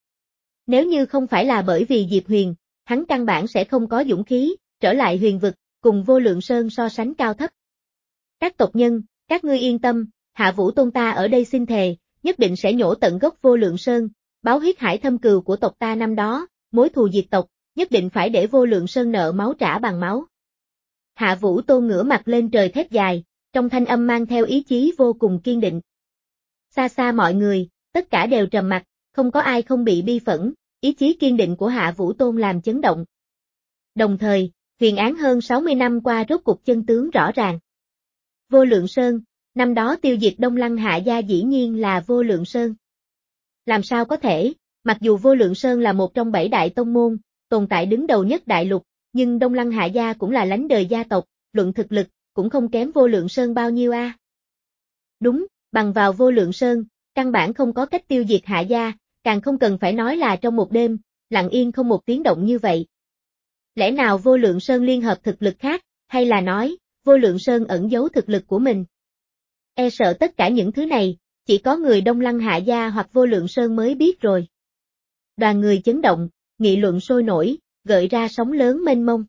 Nếu như không phải là bởi vì Diệp Huyền, hắn căn bản sẽ không có dũng khí, trở lại huyền vực, cùng Vô Lượng Sơn so sánh cao thấp. Các tộc nhân, các ngươi yên tâm, Hạ Vũ Tôn ta ở đây xin thề, nhất định sẽ nhổ tận gốc Vô Lượng Sơn, báo huyết hải thâm cừu của tộc ta năm đó, mối thù diệt tộc, nhất định phải để Vô Lượng Sơn nợ máu trả bằng máu. Hạ Vũ Tôn ngửa mặt lên trời thét dài, trong thanh âm mang theo ý chí vô cùng kiên định. Xa xa mọi người, tất cả đều trầm mặc, không có ai không bị bi phẫn, ý chí kiên định của Hạ Vũ Tôn làm chấn động. Đồng thời, huyền án hơn sáu mươi năm qua rốt cục chân tướng rõ ràng. Vô Lượng Sơn, năm đó tiêu diệt Đông Lăng Hạ gia dĩ nhiên là Vô Lượng Sơn. Làm sao có thể, mặc dù Vô Lượng Sơn là một trong bảy đại tông môn, tồn tại đứng đầu nhất đại lục, nhưng Đông Lăng Hạ gia cũng là lánh đời gia tộc, luận thực lực, cũng không kém Vô Lượng Sơn bao nhiêu a. À. Đúng, bằng vào Vô Lượng Sơn, căn bản không có cách tiêu diệt Hạ gia, càng không cần phải nói là trong một đêm, lặng yên không một tiếng động như vậy. Lẽ nào Vô Lượng Sơn liên hợp thực lực khác, hay là nói, Vô Lượng Sơn ẩn giấu thực lực của mình? E sợ tất cả những thứ này, chỉ có người Đông Lăng Hạ gia hoặc Vô Lượng Sơn mới biết rồi. Đoàn người chấn động, nghị luận sôi nổi, gợi ra sóng lớn mênh mông.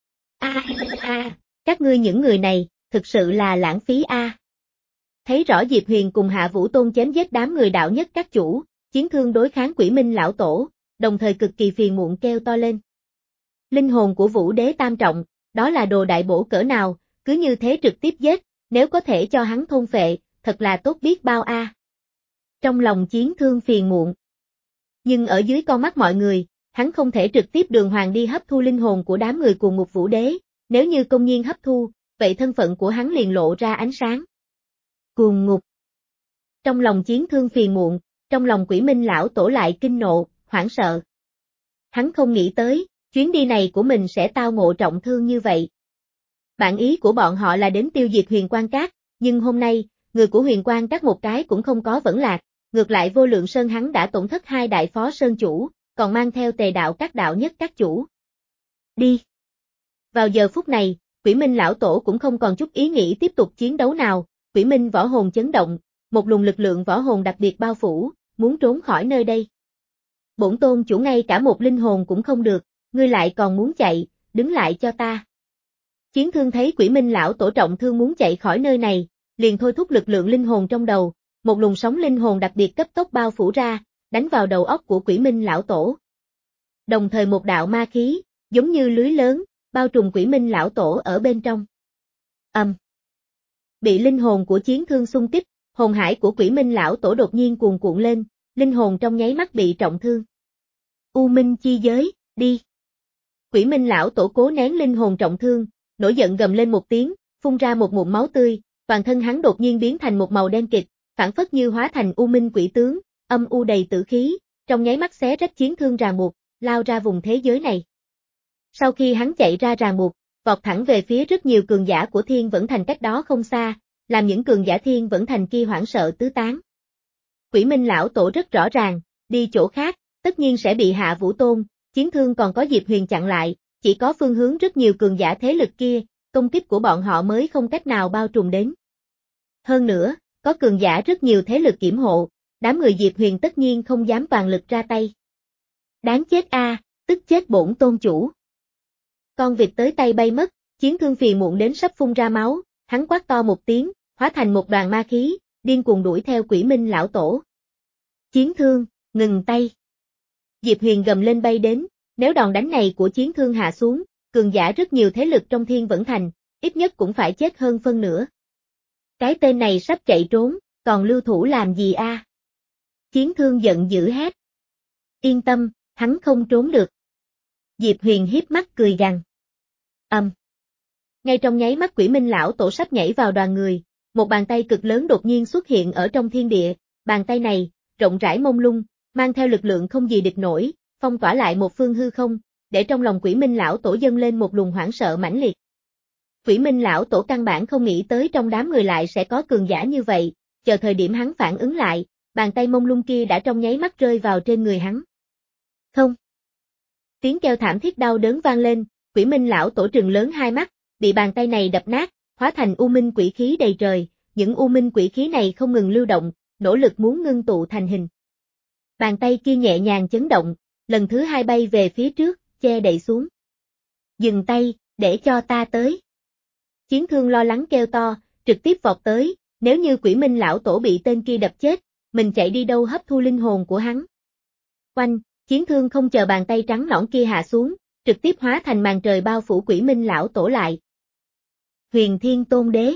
A a, các ngươi những người này, thực sự là lãng phí a. À. Thấy rõ Diệp Huyền cùng Hạ Vũ Tôn chém giết đám người đạo nhất các chủ, chiến thương đối kháng Quỷ Minh lão tổ, đồng thời cực kỳ phiền muộn kêu to lên. Linh hồn của Vũ Đế tam trọng, đó là đồ đại bổ cỡ nào, cứ như thế trực tiếp giết, nếu có thể cho hắn thôn phệ, thật là tốt biết bao a. À. Trong lòng chiến thương phiền muộn. Nhưng ở dưới con mắt mọi người, hắn không thể trực tiếp đường hoàng đi hấp thu linh hồn của đám người Cuồng Ngục Vũ Đế, nếu như công nhiên hấp thu, vậy thân phận của hắn liền lộ ra ánh sáng. Cuồng Ngục. Trong lòng chiến thương phiền muộn, trong lòng Quỷ Minh lão tổ lại kinh nộ, hoảng sợ. Hắn không nghĩ tới, chuyến đi này của mình sẽ tao ngộ trọng thương như vậy. Bản ý của bọn họ là đến tiêu diệt Huyền Quang Các, nhưng hôm nay, người của Huyền Quang Các một cái cũng không có vẫn lạc, ngược lại Vô Lượng Sơn hắn đã tổn thất hai đại phó sơn chủ, còn mang theo Tề đạo các đạo nhất các chủ. Đi. Vào giờ phút này, Quỷ Minh lão tổ cũng không còn chút ý nghĩ tiếp tục chiến đấu nào, Quỷ Minh võ hồn chấn động, một luồng lực lượng võ hồn đặc biệt bao phủ, muốn trốn khỏi nơi đây. Bổn tôn chủ ngay cả một linh hồn cũng không được, ngươi lại còn muốn chạy, đứng lại cho ta. Chiến thương thấy Quỷ Minh lão tổ trọng thương muốn chạy khỏi nơi này, liền thôi thúc lực lượng linh hồn trong đầu, một luồng sóng linh hồn đặc biệt cấp tốc bao phủ ra, đánh vào đầu óc của Quỷ Minh lão tổ. Đồng thời một đạo ma khí, giống như lưới lớn, bao trùm Quỷ Minh lão tổ ở bên trong. Ầm. Um. Bị linh hồn của chiến thương xung kích, hồn hải của Quỷ Minh lão tổ đột nhiên cuồn cuộn lên, linh hồn trong nháy mắt bị trọng thương. U Minh chi giới, đi. Quỷ Minh lão tổ cố nén linh hồn trọng thương, nổi giận gầm lên một tiếng, phun ra một ngụm máu tươi, toàn thân hắn đột nhiên biến thành một màu đen kịt, phản phất như hóa thành U Minh quỷ tướng, âm u đầy tử khí, trong nháy mắt xé rách chiến thương ràng buộc, lao ra vùng thế giới này. Sau khi hắn chạy ra ràng buộc, vọt thẳng về phía rất nhiều cường giả của Thiên Vẫn Thành cách đó không xa, làm những cường giả Thiên Vẫn Thành kia hoảng sợ tứ tán. Quỷ Minh lão tổ rất rõ ràng, đi chỗ khác, tất nhiên sẽ bị Hạ Vũ Tôn, chiến thương còn có Diệp Huyền chặn lại, chỉ có phương hướng rất nhiều cường giả thế lực kia, công kích của bọn họ mới không cách nào bao trùm đến. Hơn nữa, có cường giả rất nhiều thế lực kiểm hộ, đám người Diệp Huyền tất nhiên không dám toàn lực ra tay. Đáng chết a, à, tức chết bổn tôn chủ. Con vịt tới tay bay mất, chiến thương phì muộn đến sắp phun ra máu, hắn quát to một tiếng, hóa thành một đoàn ma khí, điên cuồng đuổi theo Quỷ Minh lão tổ. Chiến thương, ngừng tay. Diệp Huyền gầm lên bay đến, nếu đòn đánh này của chiến thương hạ xuống, cường giả rất nhiều thế lực trong Thiên Vẫn Thành, ít nhất cũng phải chết hơn phân nửa. Cái tên này sắp chạy trốn, còn lưu thủ làm gì a? À? Chiến thương giận dữ hét. Yên tâm, hắn không trốn được. Diệp Huyền hiếp mắt cười gằn. Ầm. Um. Ngay trong nháy mắt Quỷ Minh lão tổ sắp nhảy vào đoàn người, một bàn tay cực lớn đột nhiên xuất hiện ở trong thiên địa, bàn tay này, rộng rãi mông lung, mang theo lực lượng không gì địch nổi, phong tỏa lại một phương hư không, để trong lòng Quỷ Minh lão tổ dâng lên một luồng hoảng sợ mãnh liệt. Quỷ Minh lão tổ căn bản không nghĩ tới trong đám người lại sẽ có cường giả như vậy, chờ thời điểm hắn phản ứng lại, bàn tay mông lung kia đã trong nháy mắt rơi vào trên người hắn. Không. Tiếng kêu thảm thiết đau đớn vang lên, Quỷ Minh lão tổ trừng lớn hai mắt, bị bàn tay này đập nát, hóa thành u minh quỷ khí đầy trời, những u minh quỷ khí này không ngừng lưu động, nỗ lực muốn ngưng tụ thành hình. Bàn tay kia nhẹ nhàng chấn động, lần thứ hai bay về phía trước, che đậy xuống. Dừng tay, để cho ta tới. Chiến thương lo lắng kêu to, trực tiếp vọt tới, nếu như Quỷ Minh lão tổ bị tên kia đập chết, mình chạy đi đâu hấp thu linh hồn của hắn. Oanh, chiến thương không chờ bàn tay trắng nõn kia hạ xuống, trực tiếp hóa thành màn trời bao phủ Quỷ Minh lão tổ lại. Huyền Thiên Tôn Đế.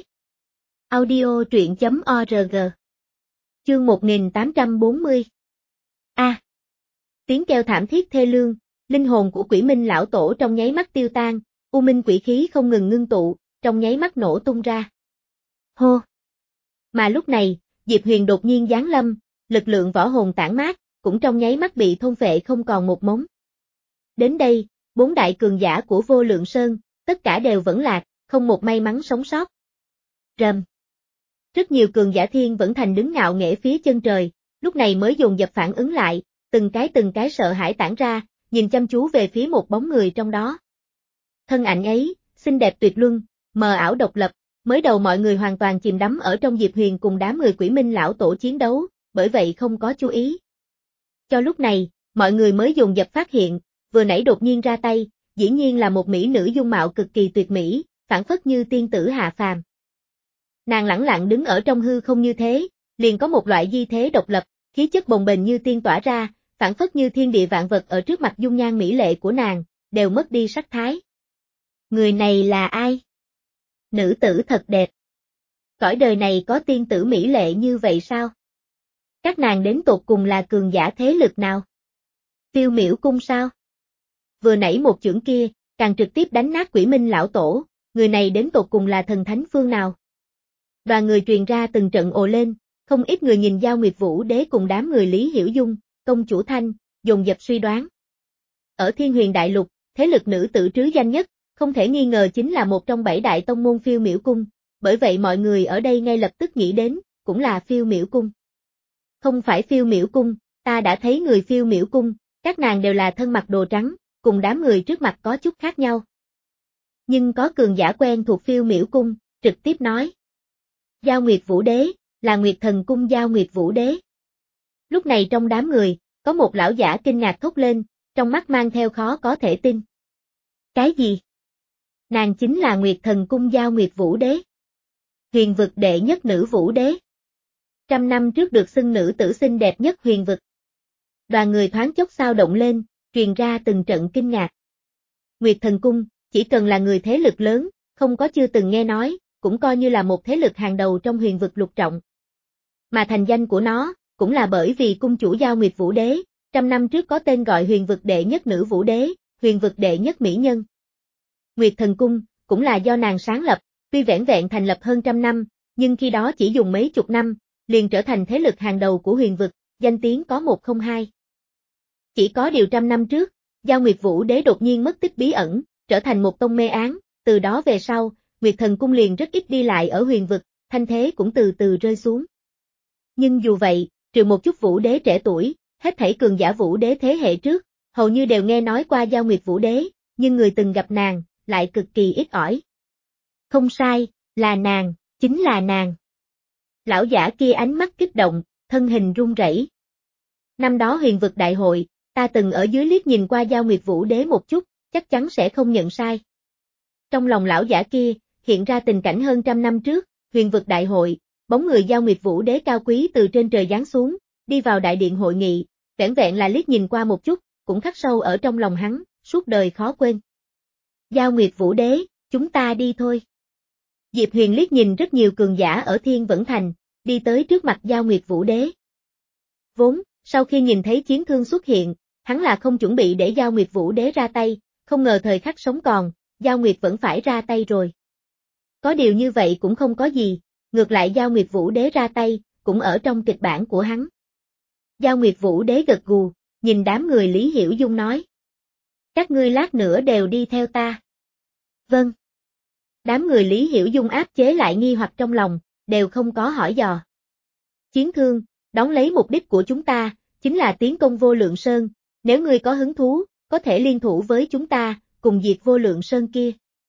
Audio truyện chấm org. Chương một nghìn tám trăm bốn mươi. A. À. Tiếng kêu thảm thiết thê lương, linh hồn của Quỷ Minh lão tổ trong nháy mắt tiêu tan, u minh quỷ khí không ngừng ngưng tụ, trong nháy mắt nổ tung ra. Hô. Mà lúc này, Diệp Huyền đột nhiên giáng lâm, lực lượng võ hồn tản mát, cũng trong nháy mắt bị thôn phệ không còn một mống. Đến đây, bốn đại cường giả của Vô Lượng Sơn, tất cả đều vẫn lạc, không một may mắn sống sót. Rầm. Rất nhiều cường giả Thiên Vẫn Thành đứng ngạo nghễ phía chân trời, lúc này mới dồn dập phản ứng lại, từng cái từng cái sợ hãi tản ra, nhìn chăm chú về phía một bóng người trong đó. Thân ảnh ấy, xinh đẹp tuyệt luân, mờ ảo độc lập, mới đầu mọi người hoàn toàn chìm đắm ở trong Diệp Huyền cùng đám người Quỷ Minh lão tổ chiến đấu, bởi vậy không có chú ý. Cho lúc này, mọi người mới dồn dập phát hiện, vừa nãy đột nhiên ra tay, dĩ nhiên là một mỹ nữ dung mạo cực kỳ tuyệt mỹ, phản phất như tiên tử hạ phàm. Nàng lẳng lặng đứng ở trong hư không như thế, liền có một loại di thế độc lập, khí chất bồng bềnh như tiên tỏa ra, phản phất như thiên địa vạn vật ở trước mặt dung nhan mỹ lệ của nàng, đều mất đi sắc thái. Người này là ai? Nữ tử thật đẹp. Cõi đời này có tiên tử mỹ lệ như vậy sao? Các nàng đến tột cùng là cường giả thế lực nào? Phiêu Miểu Cung sao? Vừa nãy một chưởng kia, càng trực tiếp đánh nát Quỷ Minh lão tổ, người này đến tột cùng là thần thánh phương nào? Đoàn người truyền ra từng trận ồ lên, không ít người nhìn Giao Nguyệt Vũ Đế cùng đám người Lý Hiểu Dung, Công Chủ Thanh, dồn dập suy đoán. Ở Thiên Huyền Đại Lục, thế lực nữ tử trứ danh nhất, không thể nghi ngờ chính là một trong bảy đại tông môn Phiêu Miểu Cung, bởi vậy mọi người ở đây ngay lập tức nghĩ đến, cũng là Phiêu Miểu Cung. Không phải Phiêu Miểu Cung, ta đã thấy người Phiêu Miểu Cung, các nàng đều là thân mặc đồ trắng, cùng đám người trước mặt có chút khác nhau. Nhưng có cường giả quen thuộc Phiêu Miểu Cung, trực tiếp nói. Giao Nguyệt Vũ Đế, là Nguyệt Thần Cung Giao Nguyệt Vũ Đế. Lúc này trong đám người, có một lão giả kinh ngạc thốt lên, trong mắt mang theo khó có thể tin. Cái gì? Nàng chính là Nguyệt Thần Cung Giao Nguyệt Vũ Đế. Huyền vực đệ nhất nữ Vũ Đế. Trăm năm trước được xưng nữ tử xinh đẹp nhất huyền vực. Đoàn người thoáng chốc sao động lên, truyền ra từng trận kinh ngạc. Nguyệt Thần Cung, chỉ cần là người thế lực lớn, không có chưa từng nghe nói, cũng coi như là một thế lực hàng đầu trong huyền vực lục trọng. Mà thành danh của nó, cũng là bởi vì cung chủ Giao Nguyệt Vũ Đế, trăm năm trước có tên gọi huyền vực đệ nhất nữ vũ đế, huyền vực đệ nhất mỹ nhân. Nguyệt Thần Cung, cũng là do nàng sáng lập, tuy vẻn vẹn thành lập hơn trăm năm, nhưng khi đó chỉ dùng mấy chục năm, liền trở thành thế lực hàng đầu của huyền vực, danh tiếng có một không hai. Chỉ có điều trăm năm trước, Giao Nguyệt Vũ Đế đột nhiên mất tích bí ẩn, trở thành một tông mê án, từ đó về sau, Nguyệt Thần Cung liền rất ít đi lại ở huyền vực, thanh thế cũng từ từ rơi xuống. Nhưng dù vậy, trừ một chút vũ đế trẻ tuổi, hết thảy cường giả vũ đế thế hệ trước, hầu như đều nghe nói qua Giao Nguyệt Vũ Đế, nhưng người từng gặp nàng, lại cực kỳ ít ỏi. Không sai, là nàng, chính là nàng. Lão giả kia ánh mắt kích động, thân hình run rẩy. Năm đó huyền vực đại hội, ta từng ở dưới liếc nhìn qua Giao Nguyệt Vũ Đế một chút, chắc chắn sẽ không nhận sai. Trong lòng lão giả kia, hiện ra tình cảnh hơn trăm năm trước, huyền vực đại hội, bóng người Giao Nguyệt Vũ Đế cao quý từ trên trời giáng xuống, đi vào đại điện hội nghị, vẻn vẹn là liếc nhìn qua một chút, cũng khắc sâu ở trong lòng hắn, suốt đời khó quên. Giao Nguyệt Vũ Đế, chúng ta đi thôi. Diệp Huyền liếc nhìn rất nhiều cường giả ở Thiên Vẫn Thành, đi tới trước mặt Giao Nguyệt Vũ Đế. Vốn, sau khi nhìn thấy chiến thương xuất hiện, hắn là không chuẩn bị để Giao Nguyệt Vũ Đế ra tay, không ngờ thời khắc sống còn, Giao Nguyệt vẫn phải ra tay rồi. Có điều như vậy cũng không có gì, ngược lại Giao Nguyệt Vũ Đế ra tay, cũng ở trong kịch bản của hắn. Giao Nguyệt Vũ Đế gật gù, nhìn đám người Lý Hiểu Dung nói. Các ngươi lát nữa đều đi theo ta. Vâng. Đám người Lý Hiểu Dung áp chế lại nghi hoặc trong lòng, đều không có hỏi dò. Chiến thương, đón lấy mục đích của chúng ta, chính là tiến công Vô Lượng Sơn, nếu ngươi có hứng thú, có thể liên thủ với chúng ta, cùng diệt Vô Lượng Sơn kia.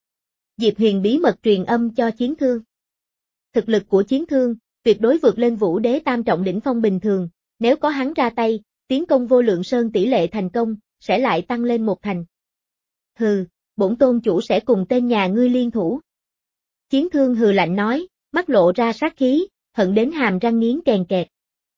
Diệp Huyền bí mật truyền âm cho chiến thương. Thực lực của chiến thương, tuyệt đối vượt lên Vũ Đế tam trọng đỉnh phong bình thường, nếu có hắn ra tay, tiến công Vô Lượng Sơn tỷ lệ thành công, sẽ lại tăng lên một thành. Hừ, bổn tôn chủ sẽ cùng tên nhà ngươi liên thủ. Chiến thương hừ lạnh nói, mắt lộ ra sát khí, hận đến hàm răng nghiến kèn kẹt.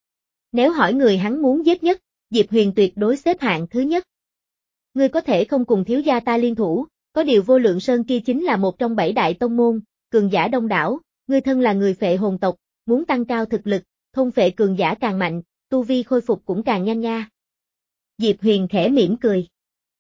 Nếu hỏi người hắn muốn giết nhất, Diệp Huyền tuyệt đối xếp hạng thứ nhất. Ngươi có thể không cùng thiếu gia ta liên thủ, có điều Vô Lượng Sơn kia chính là một trong bảy đại tông môn, cường giả đông đảo, ngươi thân là người phệ hồn tộc, muốn tăng cao thực lực, thôn phệ cường giả càng mạnh, tu vi khôi phục cũng càng nhanh nha. Diệp Huyền khẽ mỉm cười.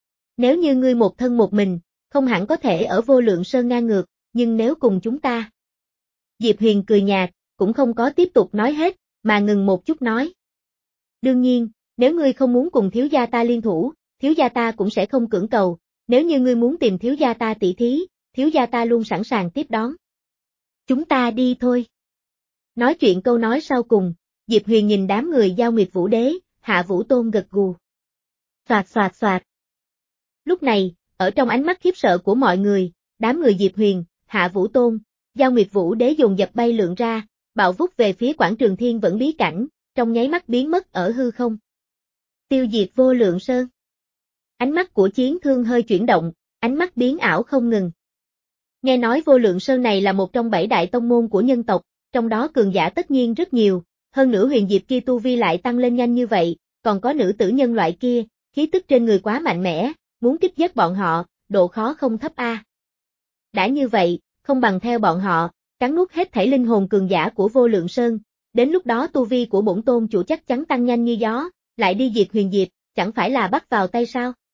Nếu như ngươi một thân một mình, không hẳn có thể ở Vô Lượng Sơn ngang ngược, nhưng nếu cùng chúng ta. Diệp Huyền cười nhạt, cũng không có tiếp tục nói hết, mà ngừng một chút nói. Đương nhiên, nếu ngươi không muốn cùng thiếu gia ta liên thủ, thiếu gia ta cũng sẽ không cưỡng cầu, nếu như ngươi muốn tìm thiếu gia ta tỷ thí, thiếu gia ta luôn sẵn sàng tiếp đón. Chúng ta đi thôi. Nói chuyện câu nói sau cùng, Diệp Huyền nhìn đám người Giao Nguyệt Vũ Đế, Hạ Vũ Tôn gật gù. Xoạt xoạt xoạt. Lúc này, ở trong ánh mắt khiếp sợ của mọi người, đám người Diệp Huyền, Hạ Vũ Tôn, Giao Nguyệt Vũ Đế dồn dập bay lượn ra, bạo vút về phía quảng trường Thiên Vẫn bí cảnh, trong nháy mắt biến mất ở hư không. Tiêu diệt Vô Lượng Sơn. Ánh mắt của chiến thương hơi chuyển động, ánh mắt biến ảo không ngừng. Nghe nói Vô Lượng Sơn này là một trong bảy đại tông môn của nhân tộc, trong đó cường giả tất nhiên rất nhiều, hơn nữa huyền diệp kia tu vi lại tăng lên nhanh như vậy, còn có nữ tử nhân loại kia, khí tức trên người quá mạnh mẽ, muốn kích giết bọn họ, độ khó không thấp a. Đã như vậy, không bằng theo bọn họ, cắn nuốt hết thảy linh hồn cường giả của Vô Lượng Sơn, đến lúc đó tu vi của bổn tôn chủ chắc chắn tăng nhanh như gió, lại đi diệt huyền diệp, chẳng phải là bắt vào tay sao?